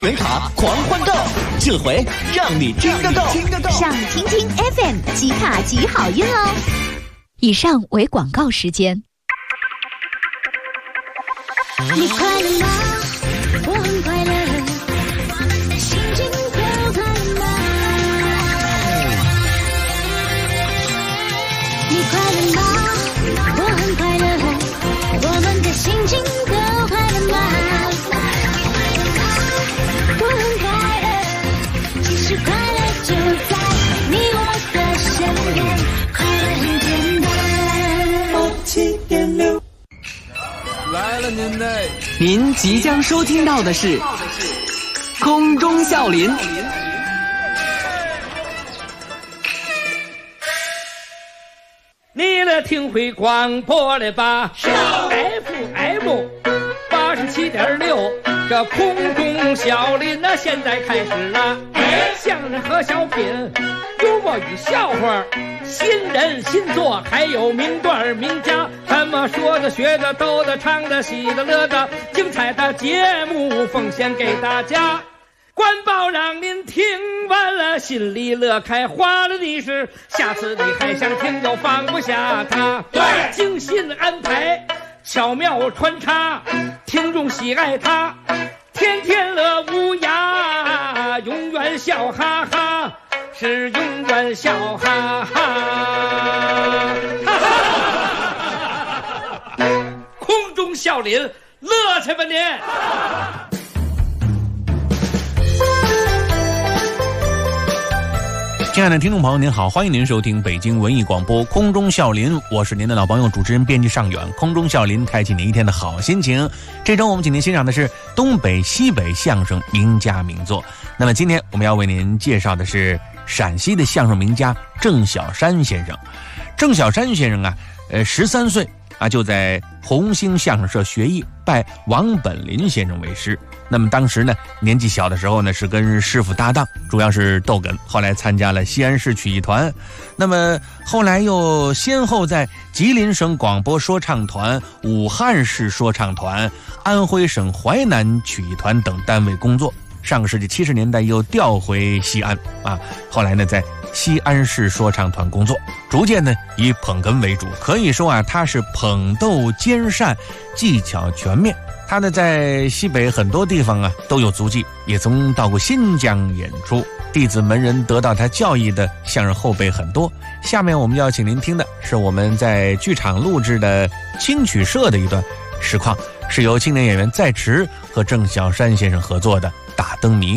元卡狂欢购，这回让你听个够！ 上听听 FM， 集卡集好运哦！以上为广告时间。 你快乐吗？我很快乐，心情可快乐吗？你快乐吗？我很快乐，我们的心情可快乐吗？我很快乐，其实快乐就在你我的身边，快乐很简单。7.6 来了您的， 您即将收听到的是空中笑林。 你来听会广播了吧？FM 87.6，这空中笑林那现在开始了。相声和小品，幽默与笑话，新人新作，还有名段名家，什么说的学的逗的唱的喜的乐的，精彩的节目奉献给大家。官报让您听完了心里乐开花了的是，下次你还想听又放不下它。对，精心安排，巧妙穿插，听众喜爱它，天天乐无涯，永远笑哈哈，是永远笑哈哈。空中笑林，乐去吧您！ 亲爱的听众朋友您好，欢迎您收听北京文艺广播空中笑林，我是您的老朋友主持人编辑尚远。空中笑林开启您一天的好心情。这周我们请您欣赏的是东北西北相声名家名作。那么今天我们要为您介绍的是陕西的相声名家郑小山先生。郑小山先生啊，13岁啊就在红星相声社学艺，拜王本林先生为师。那么当时呢，年纪小的时候呢，是跟师傅搭档，主要是逗哏。后来参加了西安市曲艺团，那么后来又先后在吉林省广播说唱团、武汉市说唱团、安徽省淮南曲艺团等单位工作。上个世纪70年代又调回西安啊，后来呢在西安市说唱团工作，逐渐呢以捧哏为主。可以说啊，他是捧逗兼善，技巧全面。他呢在西北很多地方啊都有足迹，也曾到过新疆演出，弟子门人得到他教义的相声后辈很多。下面我们要请您听的是我们在剧场录制的青曲社的一段实况，是由青年演员在池和郑小山先生合作的《打灯谜》。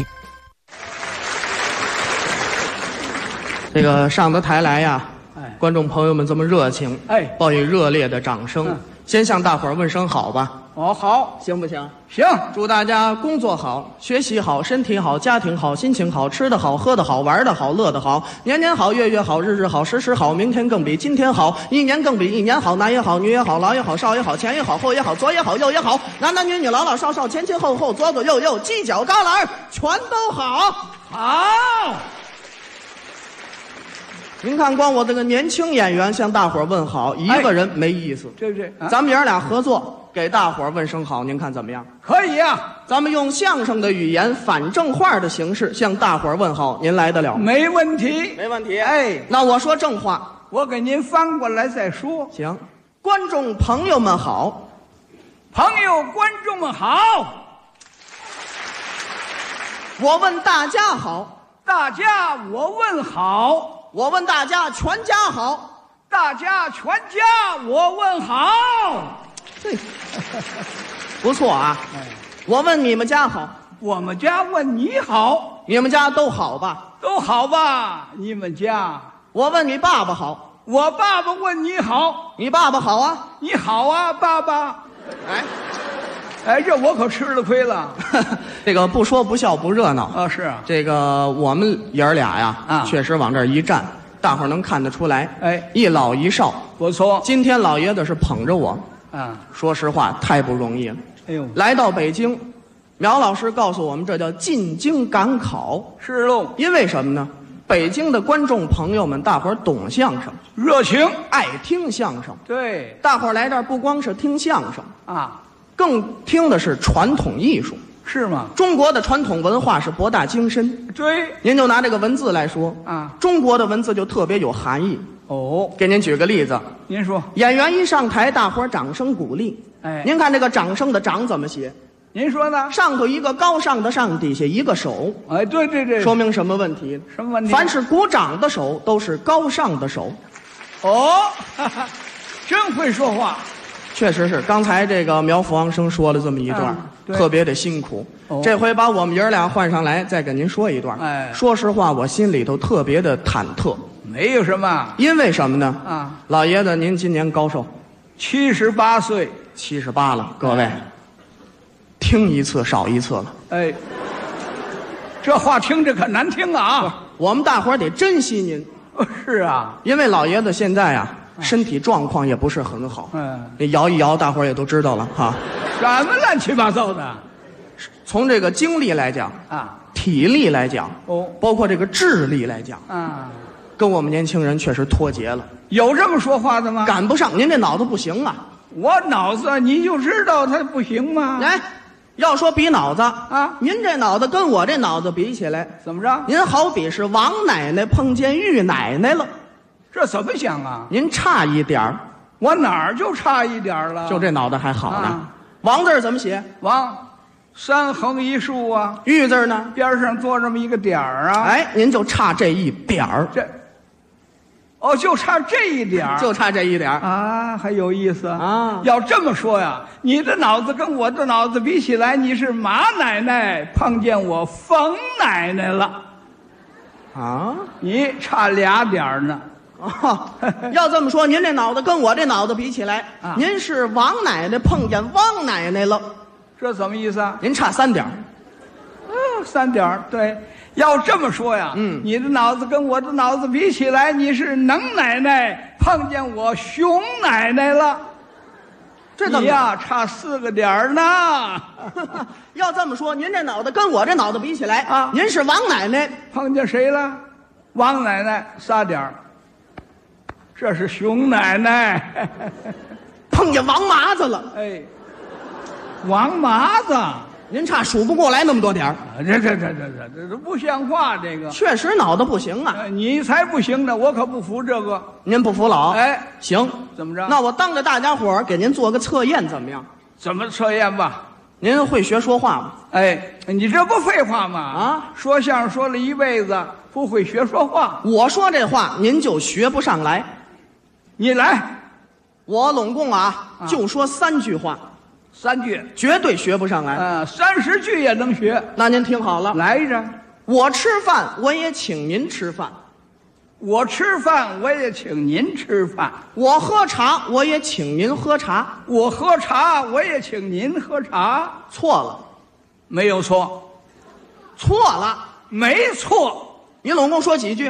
这个上得台来呀，观众朋友们这么热情，报以热烈的掌声。先向大伙儿问声好吧。 哦，好， 行不行？ 行。 祝大家工作好，学习好，身体好，家庭好，心情好，吃得好，喝得好，玩得好，乐得好，年年好，月月好，日日好，时时好，明天更比今天好，一年更比一年好，男也好，女也好，老也好，少也好，前也好，后也好，左也好，右也好，男男女女，老老少少，前前后后，左左右右，犄角旮旯，全都好。 好。 您看，光我这个年轻演员向大伙儿问好，一个人没意思， 对不对？ 咱们爷儿俩合作，给大伙儿问声好，您看怎么样？ 可以啊， 咱们用相声的语言，反正话的形式向大伙儿问好，您来得了？ 没问题， 没问题。那我说正话， 我给您翻过来再说。 行，观众朋友们好， 朋友观众们好， 我问大家好， 大家我问好。 我问大家全家好， 大家全家我问好。 不错啊。我问你们家好， 我们家问你好。 你们家都好吧？ 都好吧？你们家。 我问你爸爸好， 我爸爸问你好。 你爸爸好啊？ 你好啊，爸爸。这我可吃了亏了。 这个不说不笑不热闹啊。是啊。 这个我们爷儿俩呀，确实往这儿一站，大伙儿能看得出来。一老一少， 不错。 今天老爷子是捧着我啊， 说实话太不容易了。 哎呦， 来到北京，苗老师告诉我们，这叫进京赶考。 是喽。 因为什么呢？北京的观众朋友们，大伙儿懂相声， 热情， 爱听相声。 对， 大伙儿来这儿不光是听相声啊， 更听的是传统艺术。 是吗？ 中国的传统文化是博大精深。 对。 您就拿这个文字来说啊， 中国的文字就特别有含义。 哦， 给您举个例子， 您说， 演员一上台，大伙儿掌声鼓励。 哎， 您看这个掌声的掌怎么写？ 您说呢？ 上头一个高尚的上，底下一个手。 哎，对对对， 说明什么问题？ 什么问题？ 凡是鼓掌的手都是高尚的手。 哦，哈哈，真会说话。 确实是，刚才这个苗阜王生说了这么一段，特别的辛苦。这回把我们爷俩换上来，再跟您说一段。 哎， 说实话，我心里头特别的忐忑。 没有什么， 因为什么呢？ 啊， 老爷子您今年高寿 ？78岁 ，78了。各位，听一次少一次了。 哎，这话听着可难听啊！ 我们大伙儿得珍惜您。 是啊， 因为老爷子现在啊，身体状况也不是很好。你摇一摇，大伙儿也都知道了哈。 什么乱七八糟的？ 从这个精力来讲啊， 体力来讲，包括这个智力来讲啊， 跟我们年轻人确实脱节了。 有这么说话的吗？ 赶不上，您这脑子不行啊！ 我脑子你就知道它不行吗？ 来，要说比脑子啊， 您这脑子跟我这脑子比起来， 怎么着？ 您好比是王奶奶碰见玉奶奶了。 这怎么想啊？ 您差一点儿， 我哪儿就差一点了？ 就这脑袋还好呢。王字怎么写？ 王，三横一竖啊。 玉字呢？ 边上做这么一个点儿啊。 哎，您就差这一点儿。 哦，就差这一点儿， 就差这一点儿啊，还有意思啊！ 要这么说呀，你的脑子跟我的脑子比起来，你是马奶奶碰见我冯奶奶了， 啊， 你差俩点儿呢。 哦，要这么说，您这脑子跟我这脑子比起来，您是王奶奶碰见汪奶奶了， 这怎么意思啊？ 您差3点儿。 3点儿，对。要这么说呀，你的脑子跟我的脑子比起来，你是能奶奶碰见我熊奶奶了， 这怎么呀？差4个点儿呢。 要这么说，您这脑子跟我这脑子比起来啊，您是王奶奶碰见谁了？王奶奶3点儿，这是熊奶奶碰见王麻子了。 哎，王麻子。 您差数不过来那么多点儿， 这不像话！这个确实脑子不行啊！ 你才不行呢，我可不服这个。 您不服老？ 哎， 行， 怎么着？ 那我当着大家伙儿给您做个测验，怎么样？ 怎么测验吧？ 您会学说话吗？ 哎，你这不废话吗？ 啊， 说相声说了一辈子，不会学说话。 我说这话您就学不上来。 你来， 我拢共就说3句话。 3句绝对学不上来 ，30句也能学。 那您听好了， 来着。 我吃饭，我也请您吃饭； 我吃饭，我也请您吃饭； 我喝茶，我也请您喝茶； 我喝茶，我也请您喝茶。 错了， 没有错， 错了， 没错。 你拢共说几句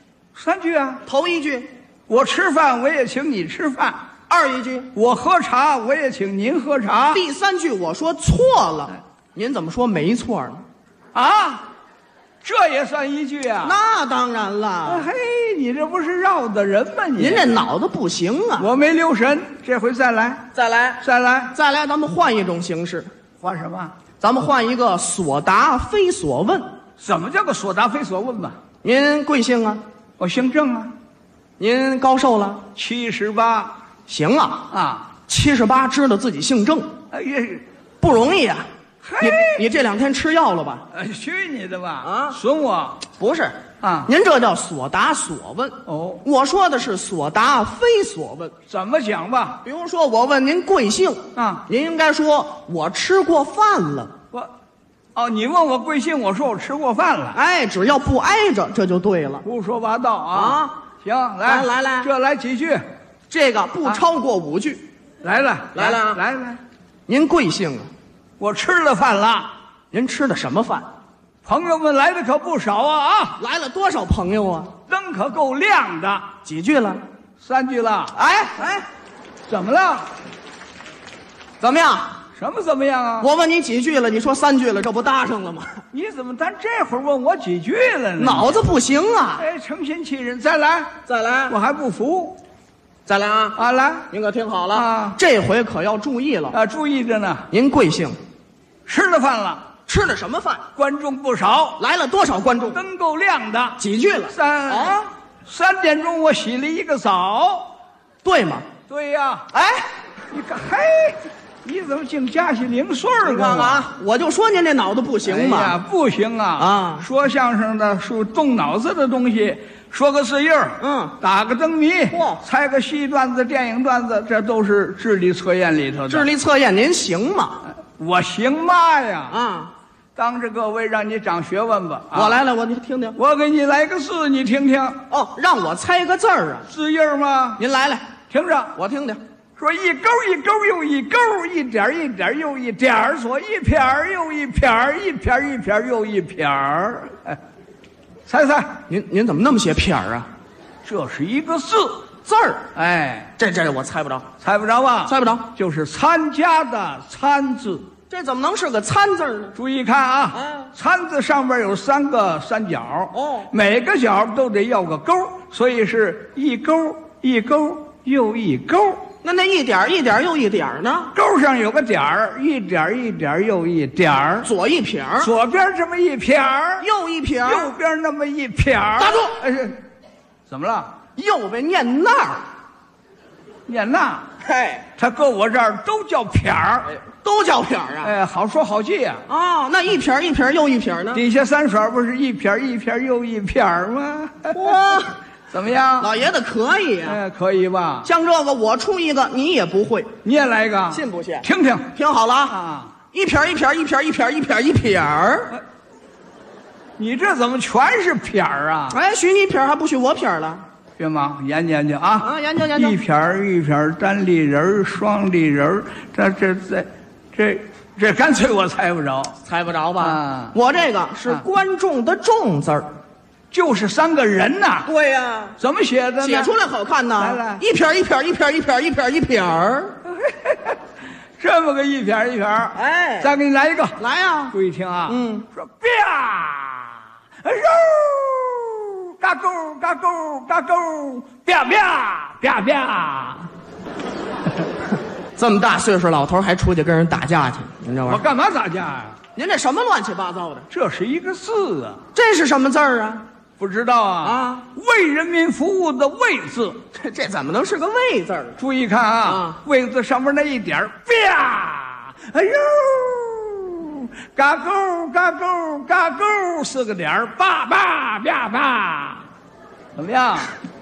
？3句啊。 头一句， 我吃饭，我也请你吃饭。 二一句， 我喝茶，我也请您喝茶。 第3句我说错了，您怎么说没错呢？ 啊，这也算一句啊？ 那当然了。 嘿，你这不是绕的人吗？ 您这脑子不行啊！ 我没留神，这回再来， 再来， 再来， 再来，咱们换一种形式。 换什么？ 咱们换一个所答非所问。 什么叫个所答非所问吧？ 您贵姓啊？ 我姓郑啊。 您高寿了 ？78。 行啊，78知道自己姓郑， 哎呀， 不容易啊！你这2天吃药了吧？ 去你的吧！ 啊， 损我不是啊！ 您这叫所答所问哦， 我说的是所答非所问。 怎么讲吧？ 比如说，我问您贵姓啊， 您应该说我吃过饭了。 你问我贵姓，我说我吃过饭了。 哎，只要不挨着，这就对了。 胡说八道啊！行，来，这来几句。 这个不超过5句。 来了， 您贵姓啊？ 我吃了饭了。 您吃的什么饭？ 朋友们来的可不少啊！ 来了多少朋友啊？ 灯可够亮的。 几句了 ？3句了。 哎， 怎么了？ 怎么样？ 什么怎么样啊？ 我问你几句了，你说3句了，这不搭上了吗？ 你怎么咱这会儿问我几句了呢？ 脑子不行啊！ 哎，诚心气人，再来，我还不服。 再来啊！ 来， 您可听好了啊！ 这回可要注意了啊！注意着呢。 您贵姓？ 吃了饭了。 吃的什么饭？ 观众不少， 来了多少观众？ 灯够亮的， 几句了？ 3点钟我洗了一个澡， 对吗？ 对呀。 哎， 你看，嘿，你怎么净加些零碎儿？ 你看看啊，我就说您这脑子不行嘛。 哎呀，不行啊！ 啊， 说相声的是动脑子的东西，说个四音儿，打个灯谜，猜个戏段子、电影段子，这都是智力测验里头的。 智力测验您行吗？ 我行嘛呀？ 啊， 当着各位让你长学问吧。 我来了，我你听听。 我给你来个字，你听听。 哦，让我猜个字儿啊？ 字音儿吗？ 您来， 听着， 我听听。 说一勾一勾又一勾，一点一点又一点，说一撇又一撇，一撇一撇又一撇。哎，猜， 您怎么那么些撇儿啊？ 这是一个字儿。 哎， 这我猜不着， 猜不着吧？ 猜不着， 就是参加的参字。 这怎么能是个参字呢？ 注意看啊，参字上边有3个三角，每个角都得要个勾，所以是一勾一勾又一勾。 那一点一点又一点呢？ 勾上有个点儿，一点一点又一点儿， 左一撇， 左边这么一撇儿， 右一撇， 右边那么一撇儿。 打住！ 哎，怎么了？ 右边念那儿， 念那。 嘿， 他搁我这儿都叫撇儿， 都叫撇儿啊。 哎，好说好记啊。 哦，那一撇一撇又一撇呢？ 底下3甩不是一撇一撇又一撇吗？ 哇！ 怎么样， 老爷子可以啊？ 哎，可以吧？ 像这个我出一个，你也不会， 你也来一个， 信不信？ 听听， 听好了啊！ 一撇一撇一撇一撇一撇一撇儿， 你这怎么全是撇儿啊？ 哎，许你撇儿还不许我撇儿了？ 别忙，研究研究啊！ 啊，研究研究。 一撇儿一撇儿，单立人儿、双立人儿，这干脆我猜不着， 猜不着吧？ 啊， 我这个是观众的众字儿。 就是3个人呐。 对呀， 怎么写的呢？ 写出来好看呢。 来， 一撇一撇一撇一撇一撇一撇儿， 这么个一撇一撇。 哎， 再给你来一个， 来呀！ 注意听啊。说啪，肉，嘎勾嘎勾嘎勾，啪啪啪啪。 这么大岁数老头还出去跟人打架去，您这玩意儿？ 我干嘛打架呀？ 您这什么乱七八糟的？ 这是一个字啊。 这是什么字儿啊？ 不知道啊？啊，为人民服务的为字， 这怎么能是个为字儿？ 注意看啊，为字上面那一点，啪，哎呦，嘎勾嘎勾嘎勾，4个点，叭叭啪啪，怎么样？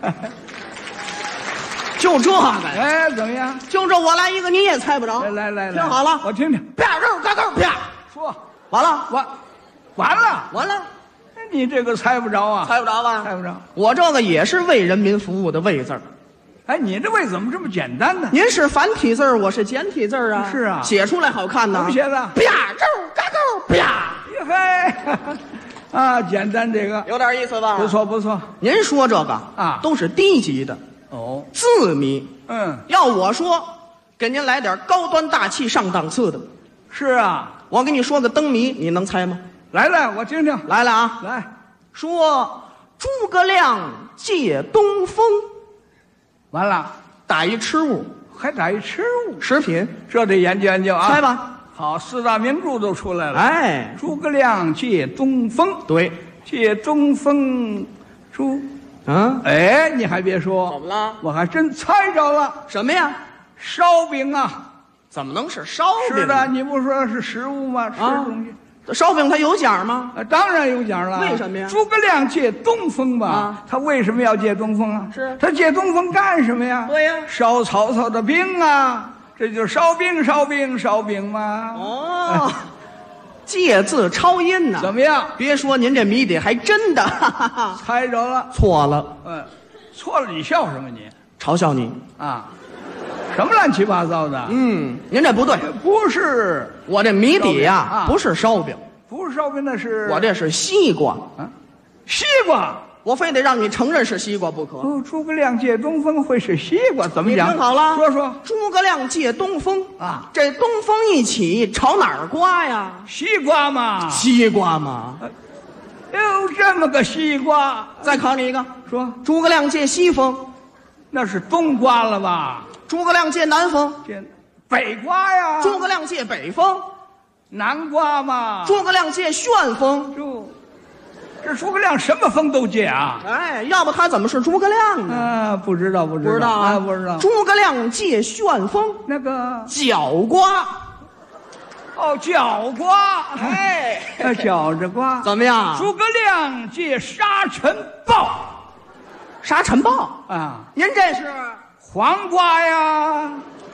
就这个， 哎，怎么样？ 就这，我来一个，你也猜不着。 来， 听好了， 我听听， 啪肉嘎勾啪， 说完了， 完了。你这个猜不着啊？ 猜不着吧？ 猜不着。 我这个也是为人民服务的为字儿。 哎，你这为怎么这么简单呢？ 您是繁体字儿，我是简体字儿啊。 是啊， 写出来好看呢。 怎么写的？ 啪肉嘎勾啪， 嘿，啊，简单，这个有点意思吧？ 不错不错。 您说这个啊， 都是低级的哦， 字谜。要我说，给您来点高端大气上档次的。 是啊， 我给你说个灯谜，你能猜吗？ 来，我听听。 来啊， 来， 说诸葛亮借东风， 完了， 打一吃物， 还打一吃物， 食品， 这得研究研究啊。 猜吧。 好，4大名著都出来了。 哎， 诸葛亮借东风， 对， 借东风，哎，你还别说， 怎么了？ 我还真猜着了。 什么呀？ 烧饼啊！ 怎么能是烧饼？ 是的，你不说是食物吗？吃东西。 烧饼它有奖吗？ 当然有奖了。 为什么呀？ 诸葛亮借东风吧，他为什么要借东风啊？ 是他借东风干什么呀？ 对呀， 烧曹操的兵啊，这就是烧饼嘛。 哦，借字抄音呢？ 怎么样？ 别说您这谜底还真的猜着了。 错了。 错了，你笑什么你？ 嘲笑你啊？什么乱七八糟的？ 您这不对， 不是我这谜底呀，不是烧饼， 不是烧饼，那是我这是西瓜啊，西瓜， 我非得让你承认是西瓜不可。 诸葛亮借东风会是西瓜？怎么讲？ 你听好了， 说诸葛亮借东风啊， 这东风一起，朝哪儿刮呀？ 西瓜嘛， 西瓜嘛。 有这么个西瓜。 再考你一个， 说诸葛亮借西风， 那是冬瓜了吧？ 诸葛亮借南风， 借北瓜呀。 诸葛亮借北风， 南瓜嘛。 诸葛亮借旋风。 这诸葛亮什么风都借啊？ 哎，要不他怎么是诸葛亮呢？ 不知道，不知道啊， 不知道。 诸葛亮借旋风， 那个搅瓜。 哦，搅瓜，哎，搅着瓜， 怎么样？ 诸葛亮借沙尘暴， 沙尘暴啊！ 您这是黄瓜呀，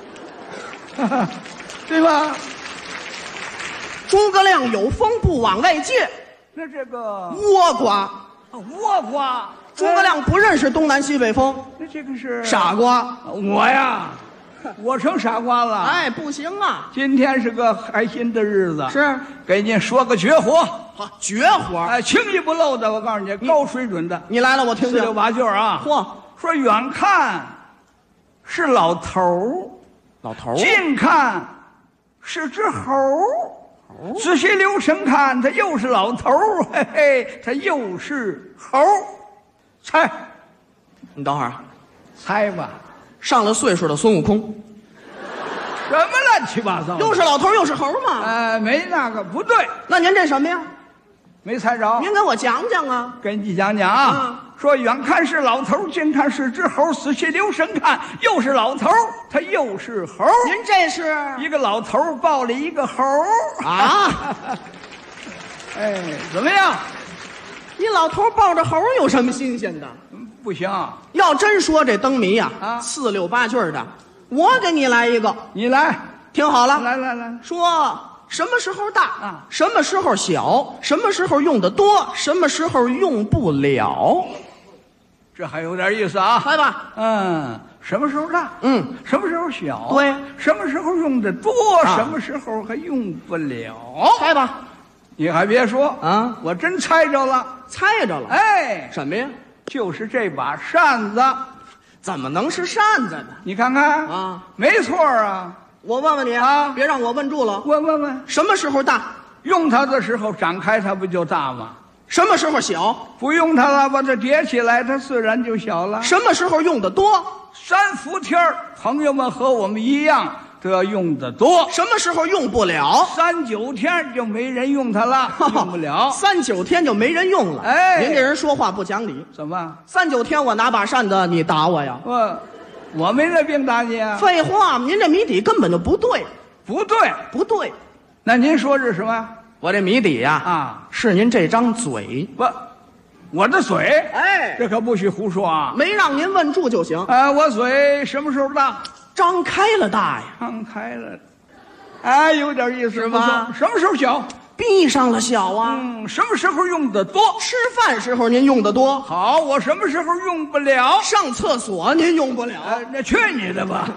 对吧？ 诸葛亮有风不往外借， 那这个倭瓜， 倭瓜， 诸葛亮不认识东南西北风， 那这个是傻瓜。 我呀。我成傻瓜了， 哎，不行啊！ 今天是个开心的日子， 是给您说个绝活， 好绝活， 哎，轻易不漏的。我告诉你，高水准的。 你来了，我听听。 4、6、8句啊！ 嚯， 说远看是老头儿， 老头儿； 近看是只猴儿，仔细留神看，他又是老头儿，嘿嘿，他又是猴儿。猜， 你等会儿， 猜吧。 上了岁数的孙悟空， 什么乱七八糟？ 又是老头又是猴嘛？ 没那个不对。 那您这什么呀？ 没猜着。 您给我讲讲啊！ 给你讲讲啊。说远看是老头，近看是只猴，仔细留神看，又是老头，他又是猴。 您这是一个老头抱了一个猴啊？ 哎，怎么样？ 你老头抱着猴有什么新鲜的？ 不行， 要真说这灯谜呀，4、6、8句的，我给你来一个， 你来， 听好了， 来， 说什么时候大啊？什么时候小？什么时候用的多？什么时候用不了？ 这还有点意思啊！ 来吧， 什么时候大？什么时候小？ 对， 什么时候用的多？什么时候还用不了？ 猜吧， 你还别说啊， 我真猜着了， 猜着了。 哎， 什么呀？ 就是这把扇子。 怎么能是扇子呢？ 你看看啊， 没错啊。 我问问你啊， 别让我问住了。 问， 什么时候大？ 用它的时候展开，它不就大吗？ 什么时候小？ 不用它了，把它叠起来，它自然就小了。 什么时候用的多 ？3伏天朋友们和我们一样都要用得多。 什么时候用不了 ？3、9天就没人用它了，用不了。 3、9天就没人用了。 哎， 您这人说话不讲理。 怎么 ？3、9天我拿把扇子，你打我呀？ 我没那病打你啊。 废话，您这谜底根本就不对。 不对。那您说是什么？ 我这谜底呀，是您这张嘴。 不，我的嘴， 哎， 这可不许胡说啊！ 没让您问住就行。 我嘴什么时候大？ 张开了大呀， 张开了，哎，有点意思是吧？ 什么时候小？ 闭上了小啊。 什么时候用的多？ 吃饭时候您用的多。 好，我什么时候用不了？ 上厕所您用不了。 那去你的吧！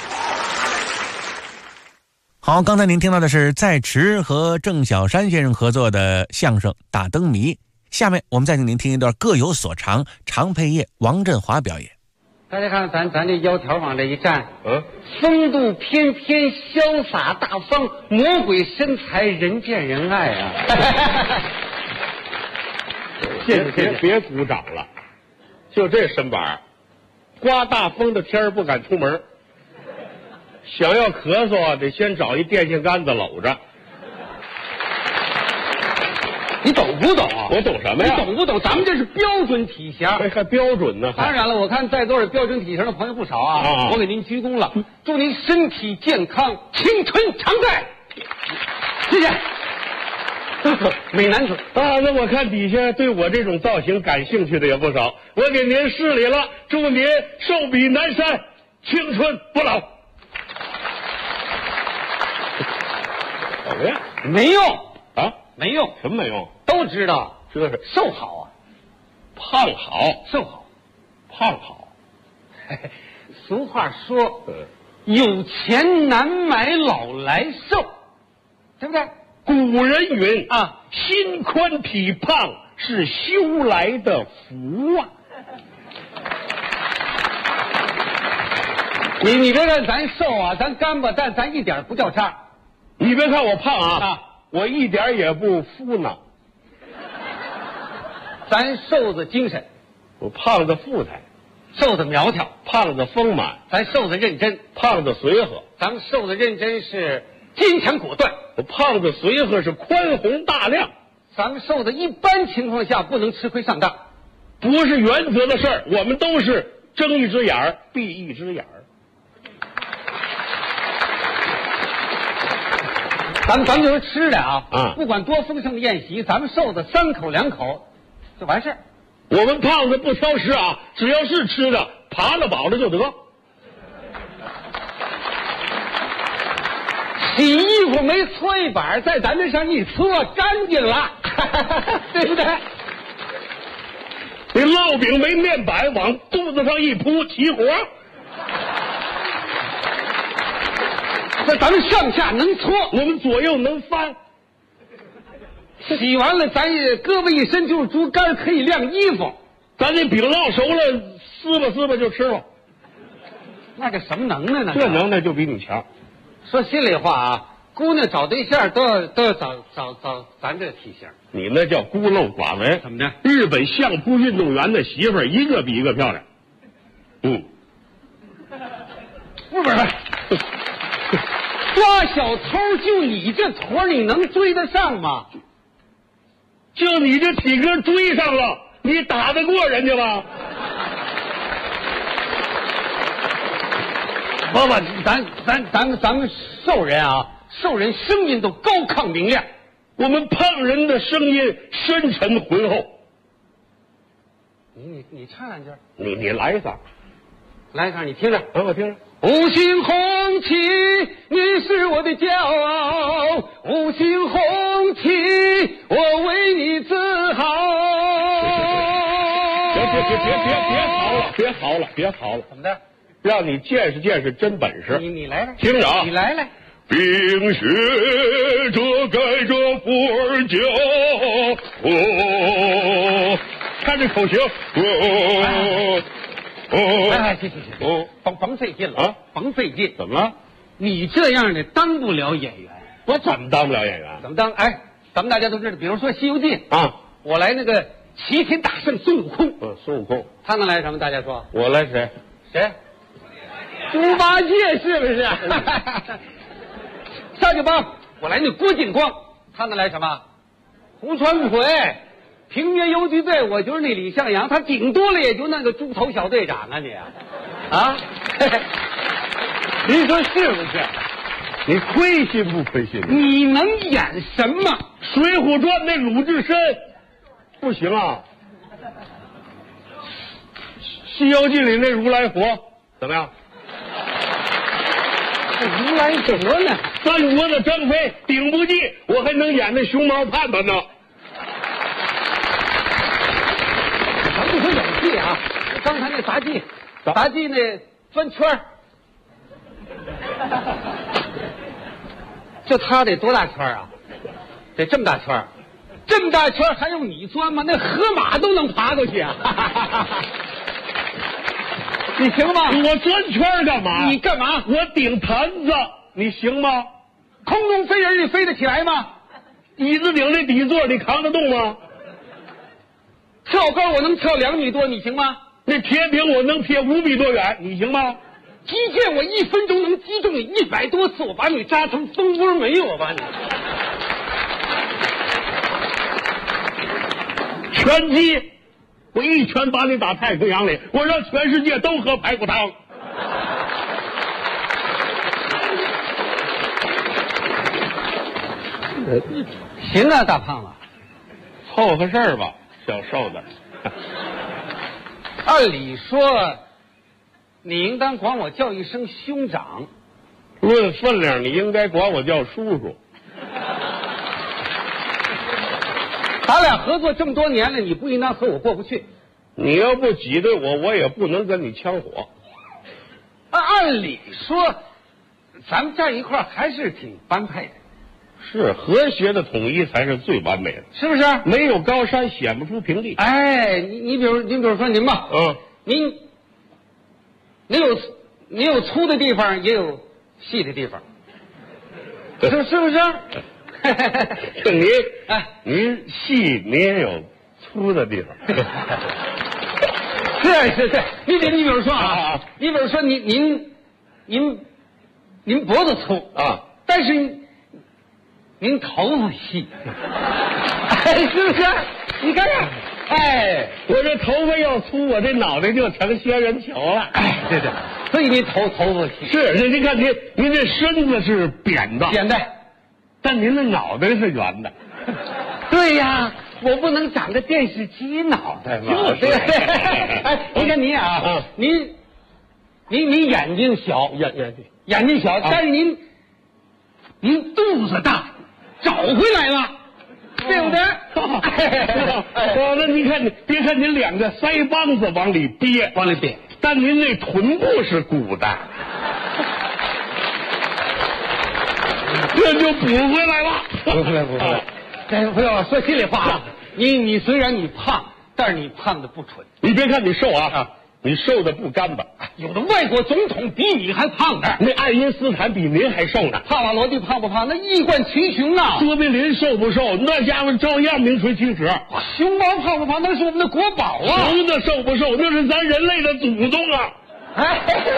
好，刚才您听到的是在池和郑小山先生合作的相声《打灯谜》。下面我们再请您听一段各有所长常佩业、王振华表演。 大家看咱这腰条往这一站，风度翩翩，潇洒大方，魔鬼身材，人见人爱啊！ 谢谢，别鼓掌了，就这身板，刮大风的天不敢出门，想要咳嗽啊，得先找一电线杆子搂着。 你懂不懂啊？ 我懂什么呀？ 你懂不懂？咱们这是标准体型， 还标准呢。 当然了，我看在座的标准体型的朋友不少啊，我给您鞠躬了，祝您身体健康，青春常在。谢谢。美男子啊，那我看底下对我这种造型感兴趣的也不少，我给您施礼了，祝您寿比南山，青春不老。怎么样？ 没用啊？ 没用， 什么没用？ 都知道， 这是瘦好啊， 胖好， 瘦好， 胖好。 俗话说，有钱难买老来瘦，对不对？ 古人云啊， 心宽体胖是修来的福啊。 你别看咱瘦啊，咱干巴，但咱一点不掉渣。 你别看我胖啊，我一点也不敷呢。 咱瘦子精神， 我胖子富态， 瘦子苗条， 胖子丰满， 咱瘦子认真， 胖子随和。 咱们瘦子认真是坚强果断。 我胖子随和是宽宏大量。 咱们瘦子一般情况下不能吃亏上当， 不是原则的事儿，我们都是睁一只眼儿闭一只眼儿。 咱们就说吃的啊，不管多丰盛的宴席，咱们瘦子3口2口就完事儿。 我们胖子不挑食啊，只要是吃的，扒拉饱了就得。 洗衣服没搓一板，在咱这上一搓干净了，对不对？ 这烙饼没面板，往肚子上一铺，齐活。 那咱们上下能搓， 我们左右能翻。 洗完了，咱也胳膊一伸就是竹竿，可以晾衣服。 咱这饼烙熟了，撕吧撕吧就吃了。 那个什么能耐呢？ 这能耐就比你强。 说心里话啊，姑娘找对象都要找咱这体型。 你那叫孤陋寡闻。 怎么着？ 日本相扑运动员的媳妇儿一个比一个漂亮。 不是。抓小偷就你这坨，你能追得上吗？ 就你这体格追上了，你打得过人家吗？ 不，咱们瘦人啊，瘦人声音都高亢明亮， 我们胖人的声音深沉浑厚。 你唱两句。 你来一嗓， 来一嗓，你听着， 我听着。 五星红旗，你是我的骄傲，五星红旗，我为你自豪。 别嚎了！ 怎么的？ 让你见识见识真本事。 你来来， 听着啊！ 你来。 冰雪遮盖着伏尔加，看这口型， 行，甭费劲了啊！甭费劲。 怎么了？ 你这样的当不了演员。 我怎么当不了演员？ 怎么当？哎，咱们大家都知道，比如说《西游记》 啊， 我来那个齐天大圣孙悟空。 孙悟空， 他能来什么？大家说。 我来谁？ 谁？猪八戒是不是？上去吧，我来那郭靖光，他能来什么？胡传魁。平原游击队，我就是那李向阳，他顶多了也就那个猪头小队长啊你啊，您说是不是？ 你亏心不亏心？ 你能演什么？《 水浒传》那鲁智深不行啊，《西游记》里那如来佛怎么样？ 这如来佛呢？ 三国的张飞顶不济，我还能演那熊猫盼盼呢。 咱不说演戏啊，刚才那杂技那转圈儿，就他得多大圈啊？得这么大圈儿，这么大圈儿还用你钻吗？那河马都能爬过去啊！你行吗？ 我钻圈干嘛？ 你干嘛？ 我顶坛子，你行吗？ 空中飞人你飞得起来吗？ 椅子顶那底座你扛得动吗？ 跳高我能跳2米多，你行吗？ 那铁饼我能铁5米多远，你行吗？ 击剑我1分钟能击中你100多次，我把你扎成蜂窝煤，我把你。 拳击，我一拳把你打太平洋里，我让全世界都喝排骨汤。 行啊，大胖子， 凑合事儿吧，小瘦子。 按理说，你应当管我叫一声兄长。 论分量，你应该管我叫叔叔。 咱俩合作这么多年了，你不应当和我过不去。 你要不挤兑我，我也不能跟你呛火。 按理说，咱们站一块儿还是挺般配的。 是和谐的统一才是最完美的， 是不是？ 没有高山显不出平地。 哎，你比如说您吧，你有粗的地方，也有细的地方，是不是？ 您细，你也有粗的地方。 是，你比如说啊，你比如说您脖子粗啊，但是您头发细，哎，是不是？你看看，哎， 我这头发要粗，我这脑袋就成仙人球了。 哎，对对，所以您头发细。 是，您看您这身子是扁的， 扁的， 但您的脑袋是圆的。 对呀，我不能长个电视机脑袋嘛。 就是。 哎，您看您啊，您眼睛小，眼睛小，但是您肚子大，找回来了，对不对？ 那您看，别看您两个腮帮子往里憋，但您那臀部是鼓的，这就补回来了。 补回来。哎，不要说心里话，你虽然你胖，但是你胖的不蠢。 你别看你瘦啊，你瘦的不干巴。 有的外国总统比你还胖呢， 那爱因斯坦比您还瘦呢。 帕瓦罗蒂胖不胖？那衣冠群雄啊。 卓别林瘦不瘦？那家伙照样名垂青史。 熊猫胖不胖？那是我们的国宝啊。 熊的瘦不瘦？那是咱人类的祖宗啊。 哎，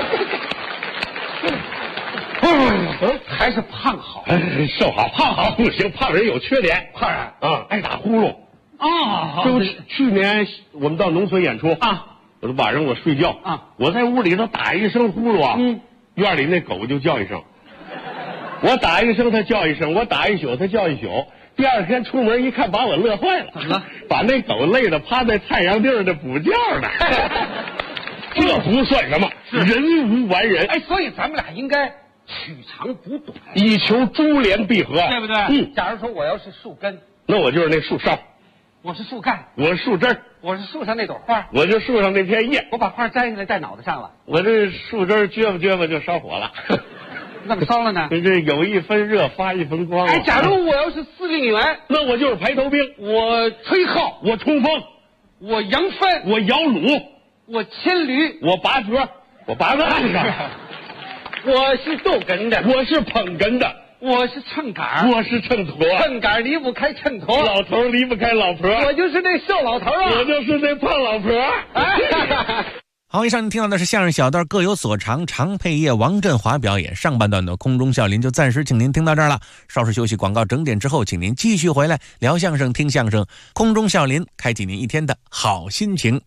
不，还是胖好。 瘦好，胖好不行，胖人有缺点。 胖人啊，爱打呼噜啊。 这不去年我们到农村演出啊。 我晚上我睡觉啊， 我在屋里头打一声呼噜啊，院里那狗就叫一声，我打一声它叫一声，我打一宿它叫一宿。第二天出门一看，把我乐坏了。 怎么了？ 把那狗累得趴在太阳地儿的补觉呢。这不算什么，人无完人。 哎，所以咱们俩应该取长补短， 以求珠联璧合， 对不对？假如说我要是树根， 那我就是那树梢。 我是树干， 我是树枝儿， 我是树上那朵花， 我就树上那片叶。 我把花摘下来戴脑袋上了， 我这树枝撅吧就烧火了。 怎么烧了呢？ 这有一分热发一分光。 哎，假如我要是司令员， 那我就是排头兵。 我吹号， 我冲锋， 我扬帆， 我摇橹， 我牵驴， 我拔河，我拔岸上。 我是逗哏的， 我是捧哏的。 我是秤杆， 我是秤砣， 秤杆离不开秤砣， 老头离不开老婆， 我就是那瘦老头啊， 我就是那胖老婆。 好，以上您听到的是相声小段各有所长，常佩业、王振华表演。上半段的空中笑林就暂时请您听到这儿了，稍事休息，广告整点之后，请您继续回来聊相声、听相声。空中笑林开启您一天的好心情，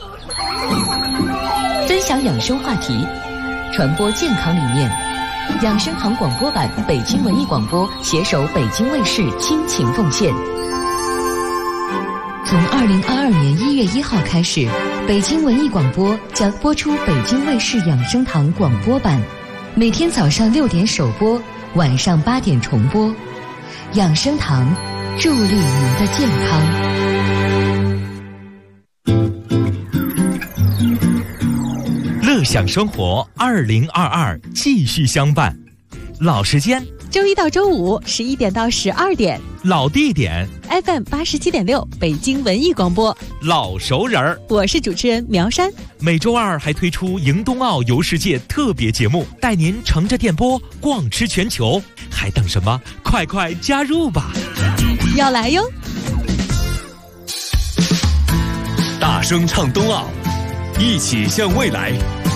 分享养生话题，传播健康理念。养生堂广播版，北京文艺广播携手北京卫视倾情奉献。从2022年1月1号开始，北京文艺广播将播出北京卫视养生堂广播版，每天早上6点首播，晚上8点重播。养生堂，助力您的健康。 乐享生活2022继续相伴，老时间周一到周五11点到12点， 老地点 FM 87.6北京文艺广播， 老熟人儿。 我是主持人苗山。 每周二还推出迎冬奥游世界特别节目，带您乘着电波逛吃全球，还等什么？快快加入吧！ 要来哟！ 大声唱冬奥，一起向未来。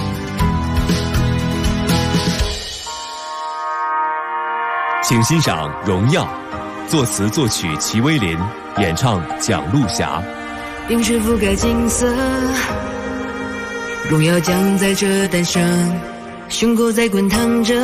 请欣赏《荣耀》，作词作曲齐威林，演唱蒋璐霞。 冰雪覆盖金色，荣耀将在这诞生，胸口在滚烫着，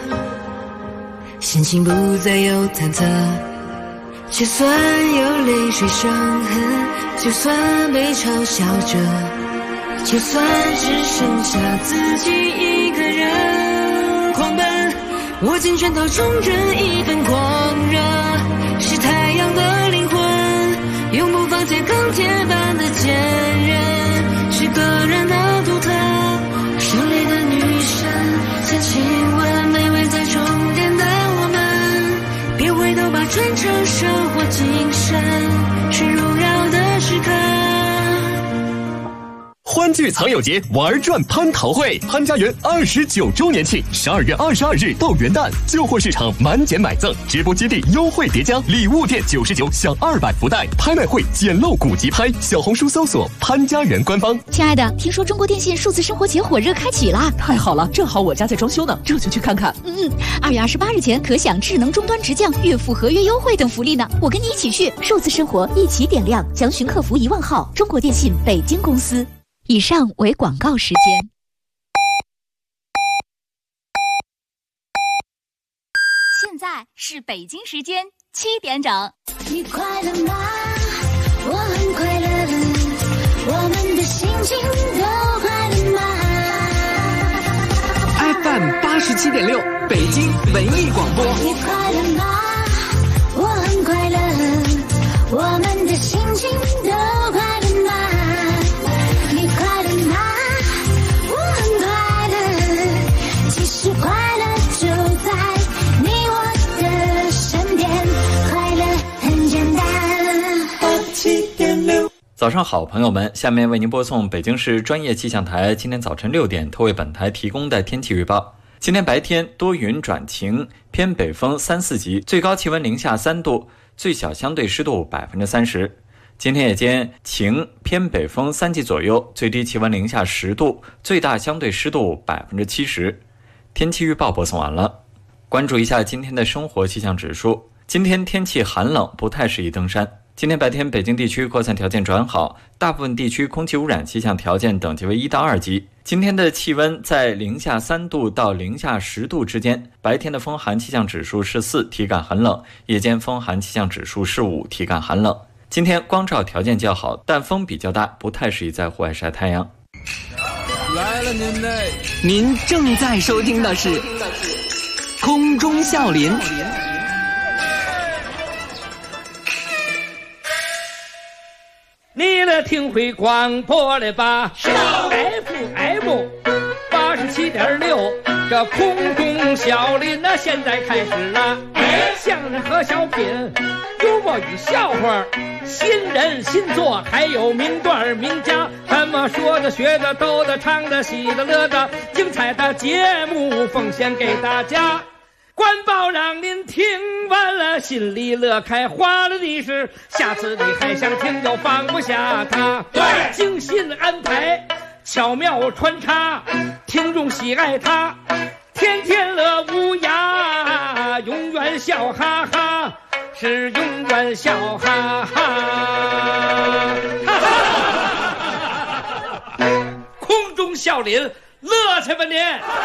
心情不再有忐忑。就算有泪水伤痕，就算被嘲笑着，就算只剩下自己一个人狂奔，握紧拳头冲着一份狂热，是太阳的灵魂，永不放弃钢铁般的坚韧，是个人的独特，胜利的女神，像亲吻美味在终点的我们，别回头吧，传承生活精神，是荣耀的时刻。 欢聚藏友节，玩转蟠桃会，潘家园29周年庆，12月22日到元旦，旧货市场满减买赠，直播基地优惠叠加，礼物店99享200福袋，拍卖会捡漏古籍拍，小红书搜索潘家园官方。 亲爱的，听说中国电信数字生活节火热开启啦！ 太好了，正好我家在装修呢，这就去看看。 2月28日前可享智能终端直降、月付合约优惠等福利呢。我跟你一起去，数字生活一起点亮。详询客服1万号，中国电信北京公司。以上为广告时间。 现在是北京时间7点整。 你快乐吗？我很快乐，我们的心情都快乐吗？ FM 87.6，北京文艺广播。 你快乐吗？我很快乐，我们的心情都快乐吗？你快乐吗？我很快乐，其实快乐就在你我的身边，快乐很简单。87.6。 早上好，朋友们，下面为您播送北京市专业气象台今天早晨6点特为本台提供的天气预报。今天白天多云转晴，偏北风3、4级，最高气温零下3度，最小相对湿度30%。今天夜间晴，偏北风3级左右，最低气温零下10度，最大相对湿度70%。天气预报播送完了，关注一下今天的生活气象指数。今天天气寒冷，不太适宜登山。今天白天北京地区扩散条件转好，大部分地区空气污染气象条件等级为1到2级。今天的气温在零下3度到零下10度之间，白天的风寒气象指数是4，体感寒冷；夜间风寒气象指数是5，体感寒冷。今天光照条件较好，但风比较大，不太适宜在户外晒太阳。 来了您嘞！您正在收听的是空中笑林。 你来听会广播了吧？FM 87.6，这空中笑林那现在开始了。相声和小品，幽默与笑话，新人新作，还有名段名家，怎么说的、学的、逗的、唱的、喜的、乐的，精彩的节目奉献给大家。官报让您听完了心里乐开花了的是，下次你还想听又放不下它。对，精心安排，巧妙穿插，听众喜爱它，天天乐无涯，永远笑哈哈，是永远笑哈哈。空中笑林，乐去吧您！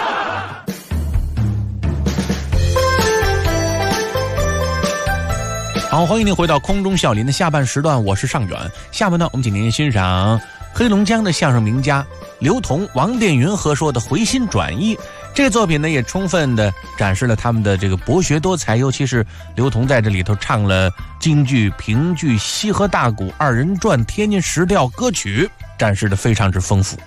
好，欢迎您回到空中笑林的下半时段，我是尚远。下面呢，我们请您欣赏黑龙江的相声名家刘同、王殿云合说的《回心转意》。这个作品呢，也充分的展示了他们的这个博学多才，尤其是刘同在这里头唱了京剧、评剧、西河大鼓、2人转、天津石调歌曲，展示的非常之丰富。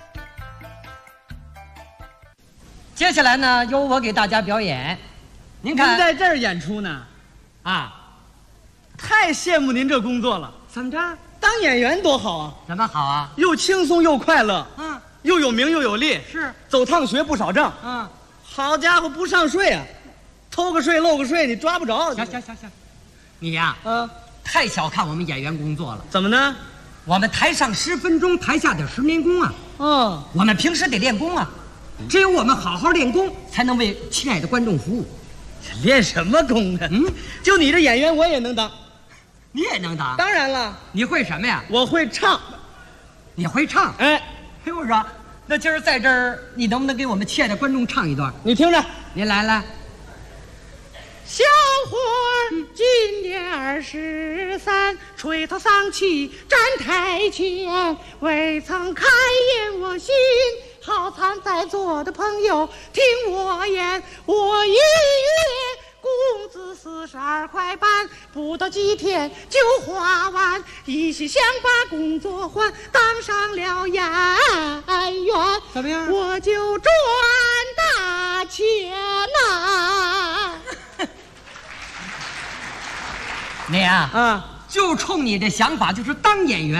接下来呢，由我给大家表演。您看， 您在这儿演出呢？啊，太羡慕您这工作了。 怎么着？ 当演员多好啊！ 怎么好啊？ 又轻松又快乐，又有名又有利， 是走趟学不少账，好家伙，不上税啊，偷个税漏个税你抓不着。 行，你呀，太小看我们演员工作了。 怎么呢？ 我们台上10分钟，台下得10年功啊。我们平时得练功啊，只有我们好好练功，才能为亲爱的观众服务。 练什么功呢？就你这演员，我也能当。 你也能当？ 当然了。 你会什么呀？ 我会唱。 你会唱？ 哎， 我说，那今儿在这儿，你能不能给我们亲爱的观众唱一段？ 你听着， 您来。 小伙儿今年23，垂头丧气站台前，未曾开言我心，好参在座的朋友听我言，我一月工资42块半，不到几天就花完，一心想把工作换，当上了演员， 怎么样？ 我就赚大钱呐！ 你呀，就冲你这想法，就是当演员，